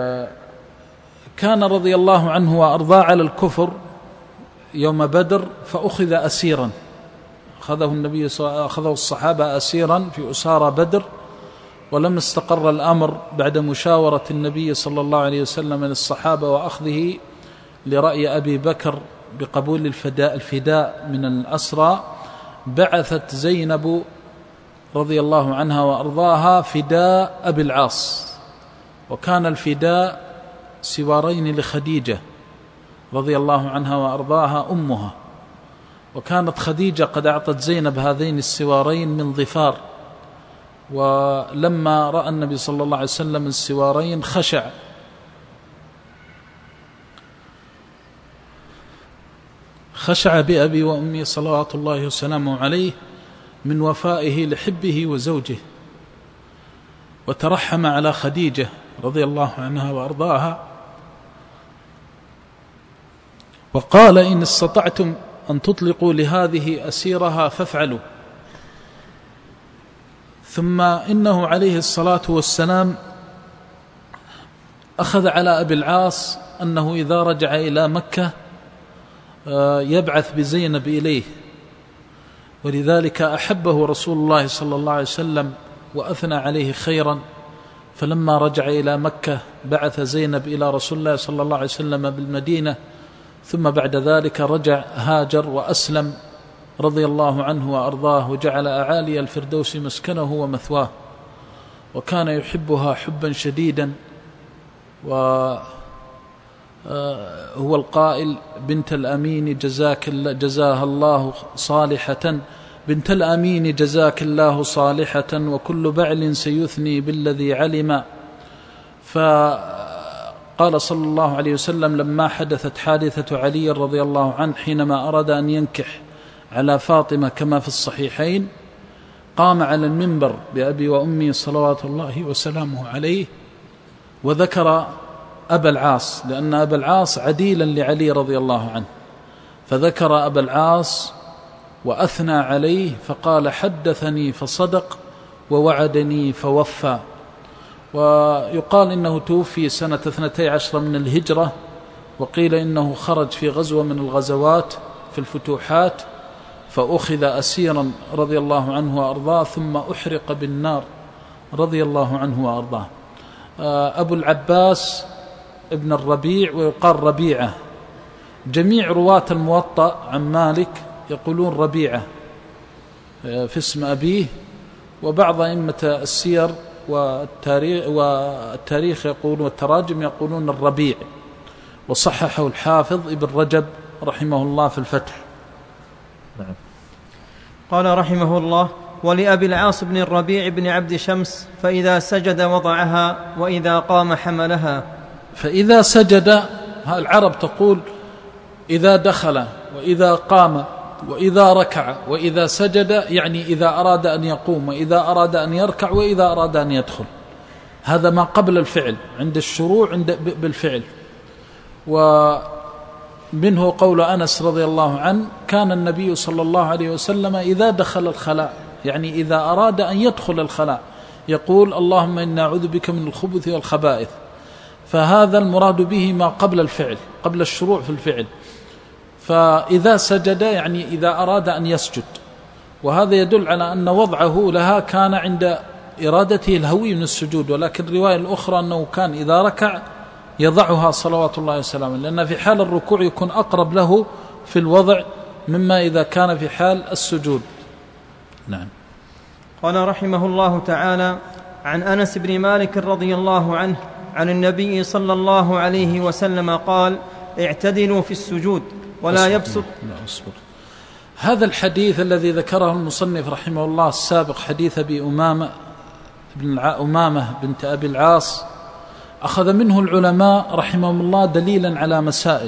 كان رضي الله عنه وأرضاه على الكفر يوم بدر، فأخذ أسيرا، أخذه النبي أخذه الصحابة أسيرا في أسارى بدر، ولم استقر الأمر بعد مشاورة النبي صلى الله عليه وسلم للصحابة وأخذه لرأي أبي بكر بقبول الفداء, الفداء من الأسرى، بعثت زينب رضي الله عنها وأرضاها فداء أبي العاص. وكان الفداء سوارين لخديجة رضي الله عنها وأرضاها أمها، وكانت خديجة قد أعطت زينب هذين السوارين من ظفار، ولما رأى النبي صلى الله عليه وسلم السوارين خشع خشع بأبي وأمي صلوات الله وسلامه عليه من وفائه لحبه وزوجه، وترحم على خديجة رضي الله عنها وأرضاها، وقال إن استطعتم أن تطلقوا لهذه أسيرها فافعلوا. ثم إنه عليه الصلاة والسلام أخذ على أبي العاص أنه إذا رجع إلى مكة يبعث بزينب إليه، ولذلك أحبه رسول الله صلى الله عليه وسلم وأثنى عليه خيرا. فلما رجع إلى مكة بعث زينب إلى رسول الله صلى الله عليه وسلم بالمدينة، ثم بعد ذلك رجع هاجر وأسلم رضي الله عنه وأرضاه، وجعل أعالي الفردوس مسكنه ومثواه، وكان يحبها حبا شديدا. وهو القائل بنت الأمين جزاك جزاها الله صالحة، بنت الأمين جزاك الله صالحة، وكل بعل سيثني بالذي علم. فقال صلى الله عليه وسلم لما حدثت حادثة علي رضي الله عنه حينما أراد أن ينكح على فاطمة كما في الصحيحين، قام على المنبر بأبي وأمي صلوات الله وسلامه عليه وذكر أبا العاص، لأن أبا العاص عديلا لعلي رضي الله عنه، فذكر أبا العاص وأثنى عليه، فقال حدثني فصدق ووعدني فوفى. ويقال إنه توفي سنة اثنتي عشر من الهجرة، وقيل إنه خرج في غزوة من الغزوات في الفتوحات فأخذ أسيرا رضي الله عنه وأرضاه، ثم أحرق بالنار رضي الله عنه وأرضاه. أبو العباس ابن الربيع، ويقال ربيعة. جميع رواة الموطأ عن مالك يقولون ربيعة في اسم أبيه، وبعض أئمة السير والتاريخ, والتاريخ يقولون والتراجم يقولون الربيع، وصححه الحافظ ابن رجب رحمه الله في الفتح. نعم. قال رحمه الله: ولأبي العاص بن الربيع بن عبد شمس فإذا سجد وضعها وإذا قام حملها. فإذا سجد، العرب تقول إذا دخل وإذا قام وإذا ركع وإذا سجد، يعني إذا أراد أن يقوم وإذا أراد أن يركع وإذا أراد أن يدخل. هذا ما قبل الفعل عند الشروع عند بالفعل. منه قول أنس رضي الله عنه: كان النبي صلى الله عليه وسلم إذا دخل الخلاء، يعني إذا أراد أن يدخل الخلاء، يقول: اللهم إنا أعوذ بك من الخبث والخبائث. فهذا المراد به ما قبل الفعل، قبل الشروع في الفعل. فإذا سجد يعني إذا أراد أن يسجد، وهذا يدل على أن وضعه لها كان عند إرادته الهوي من السجود. ولكن الرواية الأخرى أنه كان إذا ركع يضعها صلوات الله وسلامه، لأن في حال الركوع يكون أقرب له في الوضع مما إذا كان في حال السجود. نعم. قال رحمه الله تعالى: عن أنس بن مالك رضي الله عنه عن النبي صلى الله عليه وسلم قال: اعتدلوا في السجود ولا يبسط. لا أصبر. هذا الحديث الذي ذكره المصنف رحمه الله السابق، حديث أبي أمامة بن أمامة بنت أبي العاص، أخذ منه العلماء رحمهم الله دليلا على مسائل،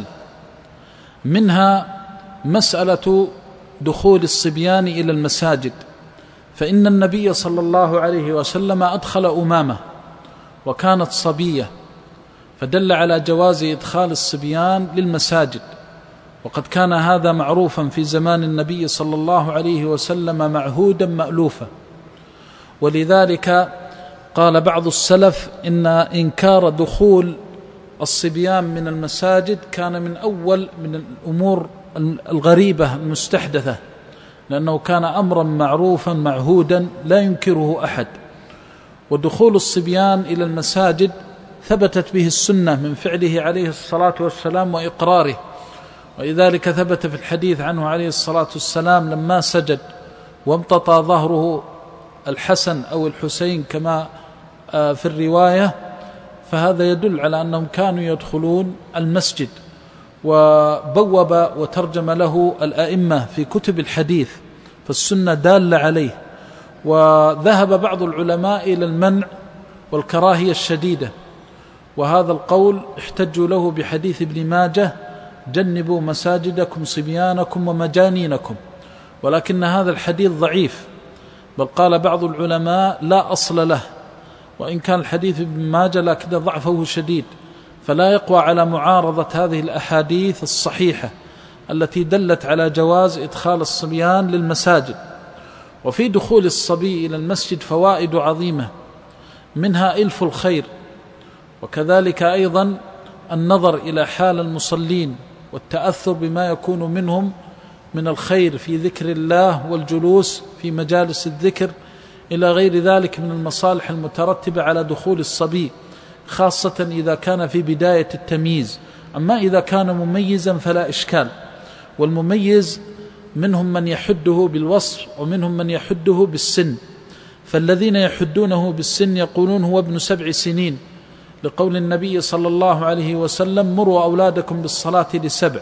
منها مسألة دخول الصبيان إلى المساجد، فإن النبي صلى الله عليه وسلم أدخل أمامة وكانت صبية، فدل على جواز إدخال الصبيان للمساجد، وقد كان هذا معروفا في زمان النبي صلى الله عليه وسلم معهودا مألوفا. ولذلك قال بعض السلف إن إنكار دخول الصبيان من المساجد كان من أول من الأمور الغريبة المستحدثة، لأنه كان أمرا معروفا معهودا لا ينكره أحد. ودخول الصبيان إلى المساجد ثبتت به السنة من فعله عليه الصلاة والسلام وإقراره، ولذلك ثبت في الحديث عنه عليه الصلاة والسلام لما سجد وامتطى ظهره الحسن أو الحسين كما في الرواية، فهذا يدل على أنهم كانوا يدخلون المسجد. وبوب وترجم له الأئمة في كتب الحديث، فالسنة دالة عليه. وذهب بعض العلماء إلى المنع والكراهية الشديدة، وهذا القول احتجوا له بحديث ابن ماجه: جنبوا مساجدكم صبيانكم ومجانينكم. ولكن هذا الحديث ضعيف، بل قال بعض العلماء لا أصل له، وإن كان الحديث ابن ماجه لكن ضعفه شديد، فلا يقوى على معارضة هذه الأحاديث الصحيحة التي دلت على جواز إدخال الصبيان للمساجد. وفي دخول الصبي إلى المسجد فوائد عظيمة، منها إلف الخير، وكذلك أيضا النظر إلى حال المصلين والتأثر بما يكون منهم من الخير في ذكر الله والجلوس في مجالس الذكر إلى غير ذلك من المصالح المترتبة على دخول الصبي، خاصة إذا كان في بداية التمييز. أما إذا كان مميزا فلا إشكال، والمميز منهم من يحده بالوصف ومنهم من يحده بالسن، فالذين يحدونه بالسن يقولون هو ابن سبع سنين، لقول النبي صلى الله عليه وسلم: مروا أولادكم بالصلاة لسبع.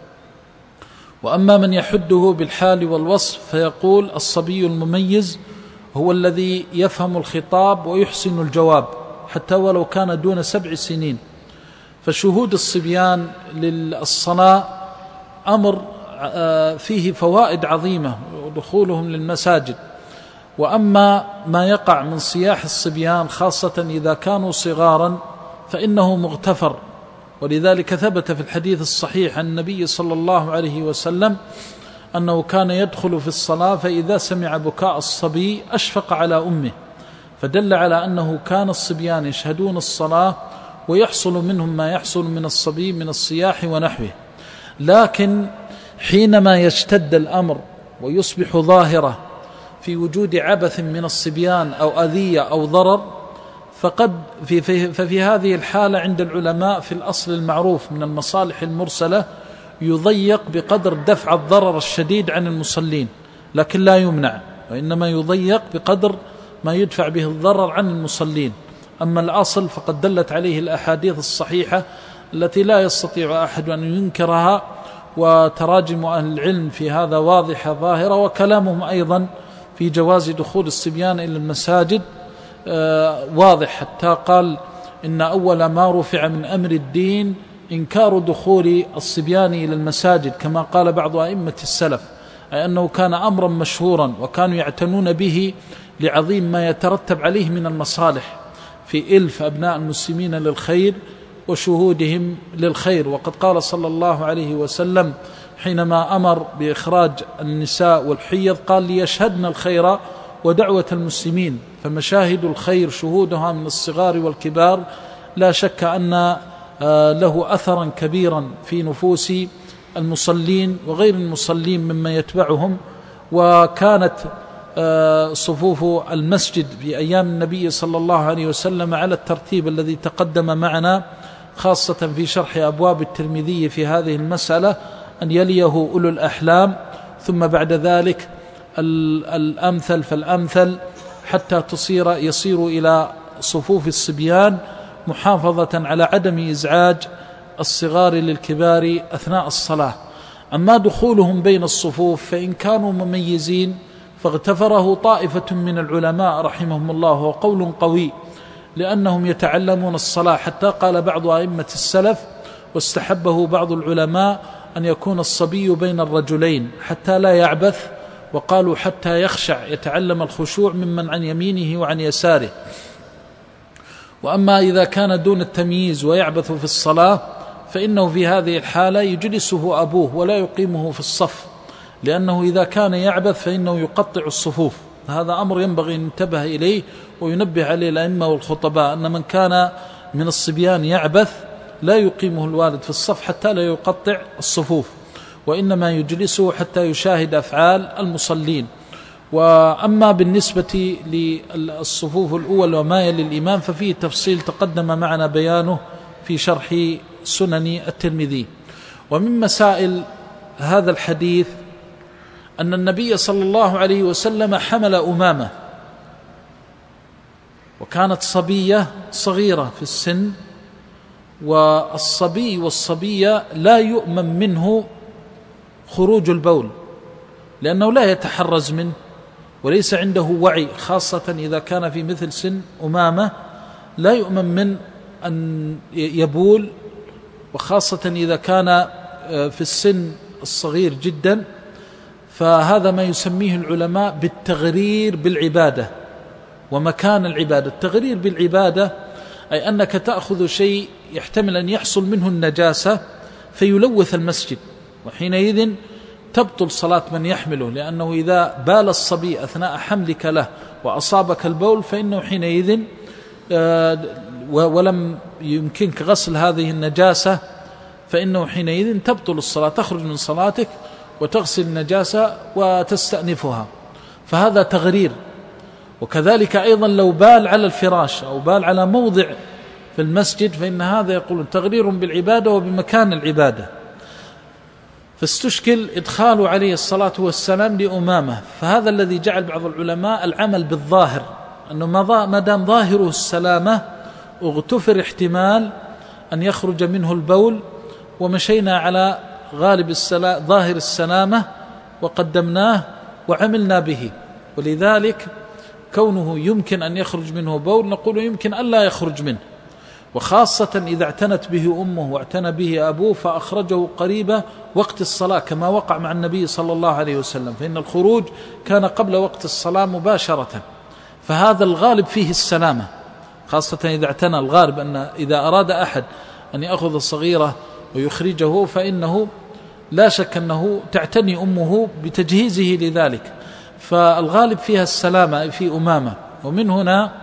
وأما من يحده بالحال والوصف فيقول: الصبي المميز هو الذي يفهم الخطاب ويحسن الجواب حتى ولو كان دون سبع سنين. فشهود الصبيان للصلاة أمر فيه فوائد عظيمة، ودخولهم للمساجد. وأما ما يقع من صياح الصبيان خاصة إذا كانوا صغارا فإنه مغتفر، ولذلك ثبت في الحديث الصحيح عن النبي صلى الله عليه وسلم أنه كان يدخل في الصلاة فإذا سمع بكاء الصبي أشفق على أمه، فدل على أنه كان الصبيان يشهدون الصلاة ويحصل منهم ما يحصل من الصبي من الصياح ونحوه. لكن حينما يشتد الأمر ويصبح ظاهرة في وجود عبث من الصبيان أو أذية أو ضرر، فقد في في ففي هذه الحالة عند العلماء في الأصل المعروف من المصالح المرسلة يضيق بقدر دفع الضرر الشديد عن المصلين، لكن لا يمنع، وإنما يضيق بقدر ما يدفع به الضرر عن المصلين. أما الأصل فقد دلت عليه الأحاديث الصحيحة التي لا يستطيع أحد أن ينكرها، وتراجم أهل العلم في هذا واضحة ظاهرة، وكلامهم أيضا في جواز دخول الصبيان إلى المساجد واضح، حتى قال إن أول ما رفع من أمر الدين إنكار دخول الصبيان إلى المساجد، كما قال بعض أئمة السلف، أي أنه كان أمرا مشهورا وكانوا يعتنون به لعظيم ما يترتب عليه من المصالح في إلف أبناء المسلمين للخير وشهودهم للخير. وقد قال صلى الله عليه وسلم حينما أمر بإخراج النساء والحيض قال ليشهدن الخير ودعوة المسلمين، فمشاهد الخير شهودها من الصغار والكبار لا شك أن له أثرا كبيرا في نفوس المصلين وغير المصلين مما يتبعهم. وكانت صفوف المسجد في أيام النبي صلى الله عليه وسلم على الترتيب الذي تقدم معنا، خاصة في شرح أبواب الترمذي في هذه المسألة، أن يليه أولو الأحلام، ثم بعد ذلك الأمثل فالأمثل، حتى تصير يصير إلى صفوف الصبيان، محافظة على عدم إزعاج الصغار للكبار أثناء الصلاة. أما دخولهم بين الصفوف فإن كانوا مميزين فاغتفره طائفة من العلماء رحمهم الله، وقول قوي، لأنهم يتعلمون الصلاة، حتى قال بعض أئمة السلف واستحبه بعض العلماء أن يكون الصبي بين الرجلين حتى لا يعبث، وقالوا حتى يخشع يتعلم الخشوع ممن عن يمينه وعن يساره. وأما إذا كان دون التمييز ويعبث في الصلاة فإنه في هذه الحالة يجلسه أبوه ولا يقيمه في الصف، لأنه إذا كان يعبث فإنه يقطع الصفوف. هذا أمر ينبغي أن ينتبه إليه وينبه عليه الأئمة والخطباء، أن من كان من الصبيان يعبث لا يقيمه الوالد في الصف حتى لا يقطع الصفوف، وإنما يجلسه حتى يشاهد أفعال المصلين. وأما بالنسبة للصفوف الأول وما يلي الإمام ففيه تفصيل تقدم معنا بيانه في شرح سنن الترمذي. ومن مسائل هذا الحديث أن النبي صلى الله عليه وسلم حمل أمامة، وكانت صبية صغيرة في السن، والصبي والصبية لا يؤمن منه خروج البول لأنه لا يتحرز منه وليس عنده وعي، خاصة إذا كان في مثل سن أمامة لا يؤمن من أن يبول، وخاصة إذا كان في السن الصغير جدا. فهذا ما يسميه العلماء بالتغرير بالعبادة ومكان العبادة. التغرير بالعبادة أي أنك تأخذ شيء يحتمل أن يحصل منه النجاسة فيلوث المسجد، وحينئذ تبطل صلاة من يحمله، لأنه إذا بال الصبي أثناء حملك له وأصابك البول فإنه حينئذ ولم يمكنك غسل هذه النجاسة فإنه حينئذ تبطل الصلاة، تخرج من صلاتك وتغسل النجاسة وتستأنفها، فهذا تغرير. وكذلك أيضا لو بال على الفراش أو بال على موضع في المسجد فإن هذا يقول تغرير بالعبادة وبمكان العبادة. فاستشكل إدخال عليه الصلاة والسلام لأمامة، فهذا الذي جعل بعض العلماء العمل بالظاهر، أنه ما دام ظاهره السلامة اغتفر احتمال أن يخرج منه البول، ومشينا على غالب ظاهر السلامة وقدمناه وعملنا به. ولذلك كونه يمكن أن يخرج منه بول نقول يمكن أن لا يخرج منه، وخاصة إذا اعتنت به أمه واعتنى به أبوه فأخرجه قريبة وقت الصلاة كما وقع مع النبي صلى الله عليه وسلم، فإن الخروج كان قبل وقت الصلاة مباشرة، فهذا الغالب فيه السلامة، خاصة إذا اعتنى. الغالب أن إذا أراد أحد أن يأخذ الصغيرة ويخرجه فإنه لا شك أنه تعتني أمه بتجهيزه لذلك، فالغالب فيها السلامة في أمامة. ومن هنا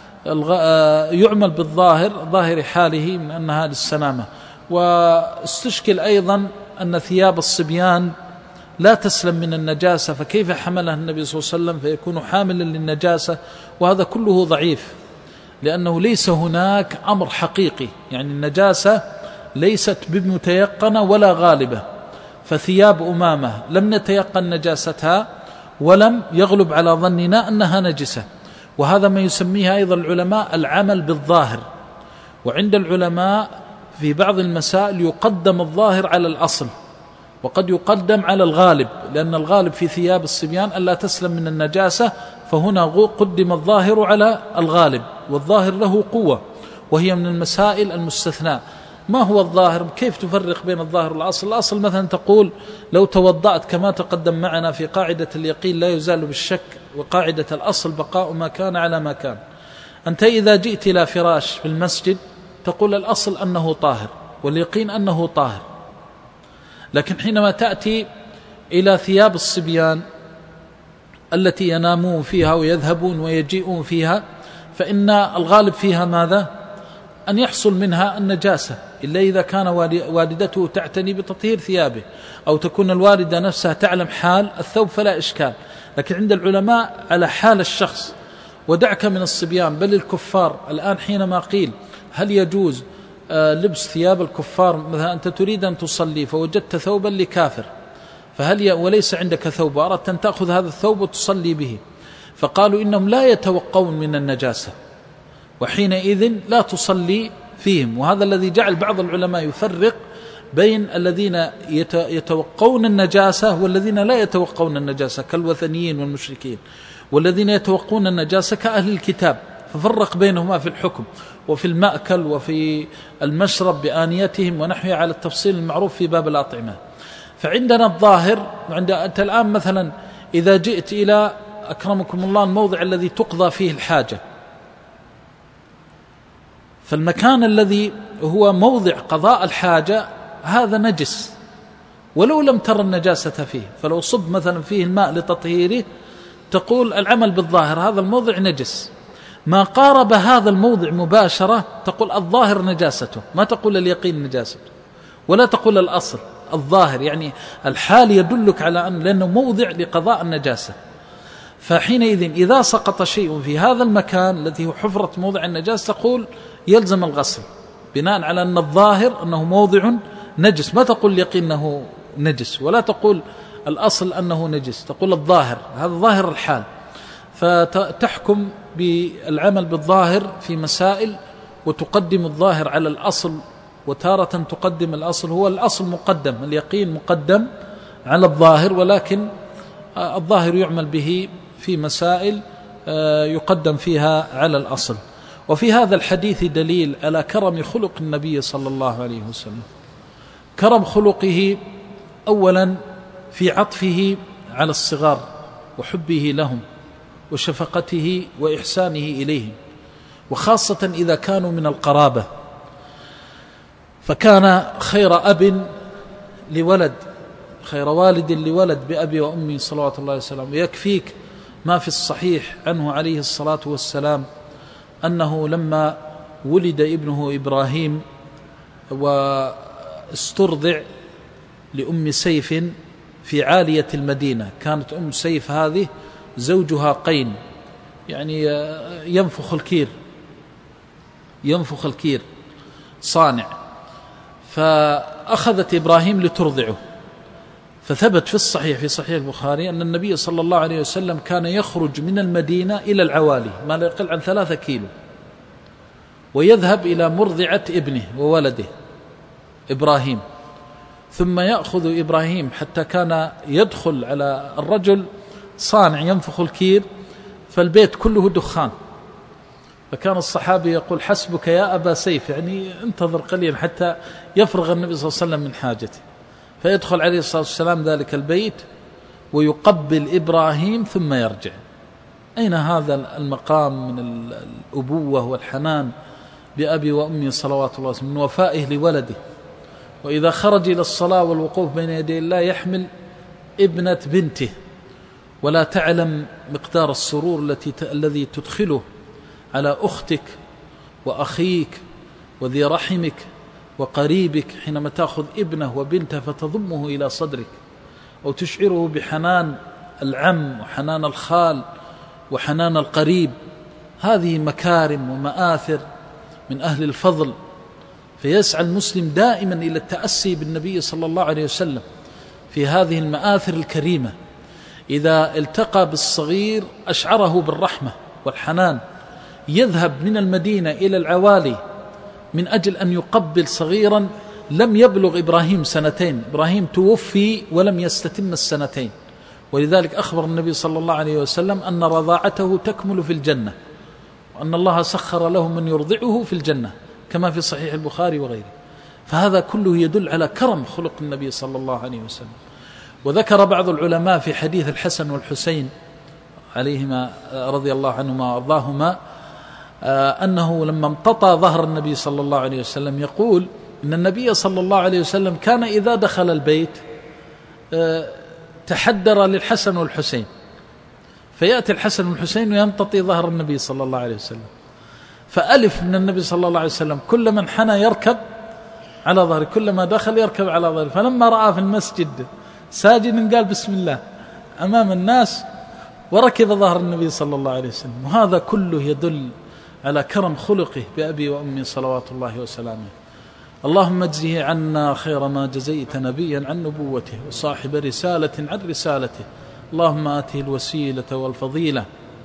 يعمل بالظاهر ظاهر حاله من أنها للسلامة. واستشكل أيضا أن ثياب الصبيان لا تسلم من النجاسة، فكيف حملها النبي صلى الله عليه وسلم فيكون حاملا للنجاسة؟ وهذا كله ضعيف، لأنه ليس هناك أمر حقيقي، يعني النجاسة ليست بمتيقنة ولا غالبة. فثياب أمامة لم نتيقن نجاستها ولم يغلب على ظننا أنها نجسة، وهذا ما يسميه أيضا العلماء العمل بالظاهر. وعند العلماء في بعض المسائل يقدم الظاهر على الأصل، وقد يقدم على الغالب، لأن الغالب في ثياب الصبيان ألا تسلم من النجاسة، فهنا قدم الظاهر على الغالب، والظاهر له قوة، وهي من المسائل المستثناء. ما هو الظاهر؟ كيف تفرق بين الظاهر والأصل؟ الأصل مثلا تقول لو توضأت كما تقدم معنا في قاعدة اليقين لا يزال بالشك، وقاعدة الأصل بقاء ما كان على ما كان. أنت إذا جئت إلى فراش في المسجد تقول الأصل أنه طاهر واليقين أنه طاهر. لكن حينما تأتي إلى ثياب الصبيان التي ينامون فيها ويذهبون ويجيئون فيها، فإن الغالب فيها ماذا؟ أن يحصل منها النجاسة، إلا إذا كان والدته تعتني بتطهير ثيابه أو تكون الوالدة نفسها تعلم حال الثوب فلا إشكال. لكن عند العلماء على حال الشخص، ودعك من الصبيان بل الكفار. الآن حينما قيل هل يجوز لبس ثياب الكفار، مثلا أنت تريد أن تصلي فوجدت ثوبا لكافر، فهل ي... وليس عندك ثوب وأردت أن تأخذ هذا الثوب وتصلي به، فقالوا إنهم لا يتوقون من النجاسة وحينئذ لا تصلي فيهم. وهذا الذي جعل بعض العلماء يفرق بين الذين يت... يتوقون النجاسة والذين لا يتوقون النجاسة كالوثنيين والمشركين، والذين يتوقون النجاسة كأهل الكتاب، ففرق بينهما في الحكم وفي المأكل وفي المشرب بآنيتهم ونحوها على التفصيل المعروف في باب الأطعمة. فعندنا الظاهر، وعند أنت الآن مثلا إذا جئت إلى أكرمكم الله الموضع الذي تقضى فيه الحاجة، فالمكان الذي هو موضع قضاء الحاجة هذا نجس ولو لم تر النجاسة فيه، فلو صب مثلا فيه الماء لتطهيره تقول العمل بالظاهر هذا الموضع نجس. ما قارب هذا الموضع مباشرة تقول الظاهر نجاسته، ما تقول اليقين نجاسته ولا تقول الأصل، الظاهر يعني الحال يدلك على أن لأنه موضع لقضاء النجاسة. فحينئذ إذا سقط شيء في هذا المكان الذي هو حفرة موضع النجاسة تقول يلزم الغسل بناء على أن الظاهر أنه موضع نجس، ما تقول اليقين أنه نجس ولا تقول الأصل أنه نجس، تقول الظاهر، هذا ظاهر الحال. فتحكم بالعمل بالظاهر في مسائل وتقدم الظاهر على الأصل، وتارة تقدم الأصل، هو الأصل مقدم، اليقين مقدم على الظاهر، ولكن الظاهر يعمل به في مسائل يقدم فيها على الأصل. وفي هذا الحديث دليل على كرم خلق النبي صلى الله عليه وسلم. كرم خلقه أولا في عطفه على الصغار وحبه لهم وشفقته وإحسانه إليهم، وخاصة إذا كانوا من القرابة، فكان خير أب لولد، خير والد لولد بأبي وأمي صلوات الله وسلامه. ويكفيك ما في الصحيح عنه عليه الصلاة والسلام أنه لما ولد ابنه إبراهيم واسترضع لأم سيف في عالية المدينة، كانت أم سيف هذه زوجها قين، يعني ينفخ الكير ينفخ الكير صانع، فأخذت إبراهيم لترضعه. فثبت في الصحيح في صحيح البخاري أن النبي صلى الله عليه وسلم كان يخرج من المدينة إلى العوالي ما لا يقل عن ثلاثة كيلو، ويذهب إلى مرضعة ابنه وولده إبراهيم، ثم يأخذ إبراهيم حتى كان يدخل على الرجل صانع ينفخ الكير فالبيت كله دخان، فكان الصحابي يقول حسبك يا أبا سيف، يعني انتظر قليلا حتى يفرغ النبي صلى الله عليه وسلم من حاجته، فيدخل عليه الصلاة والسلام ذلك البيت ويقبل إبراهيم ثم يرجع. أين هذا المقام من الأبوة والحنان بأبي وأمي صلوات الله وسلم، من وفائه لولده. وإذا خرج إلى الصلاة والوقوف بين يدي الله يحمل ابنة بنته، ولا تعلم مقدار السرور التي الذي تدخله على أختك وأخيك وذي رحمك وقريبك حينما تأخذ ابنه وبنته فتضمه إلى صدرك، أو تشعره بحنان العم وحنان الخال وحنان القريب. هذه مكارم ومآثر من أهل الفضل، فيسعى المسلم دائما إلى التأسي بالنبي صلى الله عليه وسلم في هذه المآثر الكريمة. إذا التقى بالصغير أشعره بالرحمة والحنان، يذهب من المدينة إلى العوالي من أجل أن يقبل صغيرا لم يبلغ إبراهيم سنتين، إبراهيم توفي ولم يستتم السنتين، ولذلك أخبر النبي صلى الله عليه وسلم أن رضاعته تكمل في الجنة، وأن الله سخر له من يرضعه في الجنة كما في صحيح البخاري وغيره. فهذا كله يدل على كرم خلق النبي صلى الله عليه وسلم. وذكر بعض العلماء في حديث الحسن والحسين عليهما رضي الله عنهما وأرضاهما أنه لما امتطى ظهر النبي صلى الله عليه وسلم يقول إن النبي صلى الله عليه وسلم كان إذا دخل البيت تحدر للحسن والحسين، فيأتي الحسن والحسين ويمتطي ظهر النبي صلى الله عليه وسلم، فألف من النبي صلى الله عليه وسلم كل من حنى يركب على ظهره، كلما دخل يركب على ظهره. فلما رأى في المسجد ساجد قال بسم الله أمام الناس وركب ظهر النبي صلى الله عليه وسلم. وهذا كله يدل على كرم خلقه بأبي وأمي صلوات الله وسلامه. اللهم اجزه عنا خير ما جزيت نبيا عن نبوته وصاحب رسالة عن رسالته. اللهم آته الوسيلة والفضيلة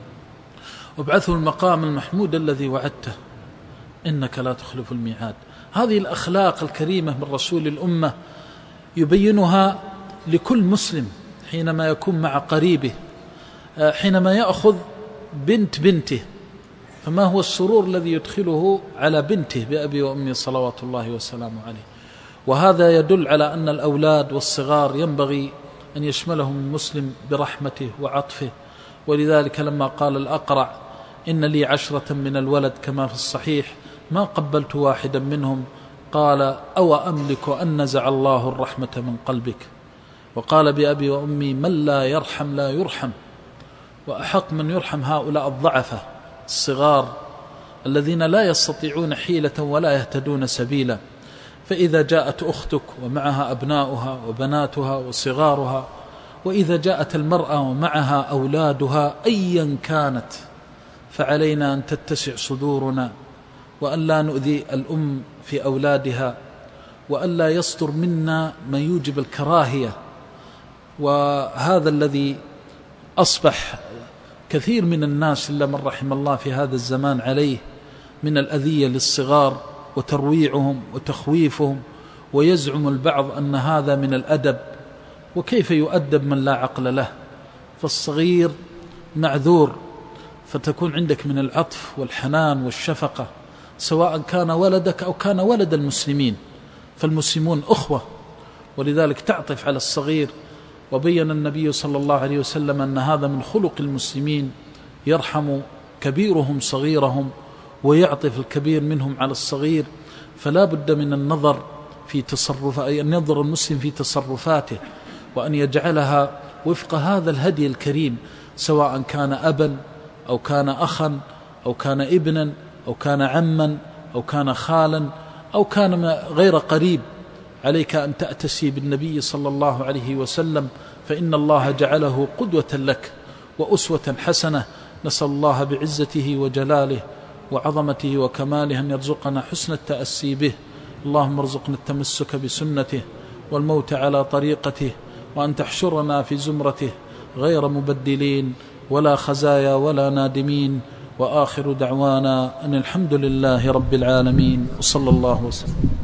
وابعثه المقام المحمود الذي وعدته إنك لا تخلف الميعاد. هذه الأخلاق الكريمة من رسول الأمة يبينها لكل مسلم حينما يكون مع قريبه، حينما يأخذ بنت بنته، فما هو السرور الذي يدخله على بنته بأبي وأمي صلوات الله وسلامه عليه. وهذا يدل على أن الأولاد والصغار ينبغي أن يشملهم المسلم برحمته وعطفه. ولذلك لما قال الأقرع إن لي عشرة من الولد كما في الصحيح ما قبلت واحدا منهم، قال أو أملك أن نزع الله الرحمة من قلبك. وقال بأبي وأمي من لا يرحم لا يرحم، وأحق من يرحم هؤلاء الضعفة الصغار الذين لا يستطيعون حيلة ولا يهتدون سبيلا. فإذا جاءت أختك ومعها أبناؤها وبناتها وصغارها، وإذا جاءت المرأة ومعها أولادها أيا كانت، فعلينا أن تتسع صدورنا وأن لا نؤذي الأم في أولادها، وأن لا يصدر منا ما يوجب الكراهية. وهذا الذي أصبح كثير من الناس إلا من رحم الله في هذا الزمان عليه من الأذية للصغار وترويعهم وتخويفهم، ويزعم البعض أن هذا من الأدب. وكيف يؤدب من لا عقل له؟ فالصغير معذور، فتكون عندك من العطف والحنان والشفقة سواء كان ولدك أو كان ولد المسلمين، فالمسلمون أخوة، ولذلك تعطف على الصغير. وبين النبي صلى الله عليه وسلم أن هذا من خلق المسلمين، يرحم كبيرهم صغيرهم ويعطف الكبير منهم على الصغير. فلا بد من النظر في تصرف أي أن ينظر المسلم في تصرفاته وأن يجعلها وفق هذا الهدي الكريم، سواء كان أبا أو كان أخا أو كان ابنا أو كان عما أو كان خالا أو كان غير قريب. عليك أن تأتسي بالنبي صلى الله عليه وسلم، فإن الله جعله قدوة لك وأسوة حسنة. نسأل الله بعزته وجلاله وعظمته وكماله أن يرزقنا حسن التأسي به. اللهم ارزقنا التمسك بسنته والموت على طريقته، وأن تحشرنا في زمرته غير مبدلين ولا خزايا ولا نادمين. وآخر دعوانا أن الحمد لله رب العالمين، وصلى الله وسلم.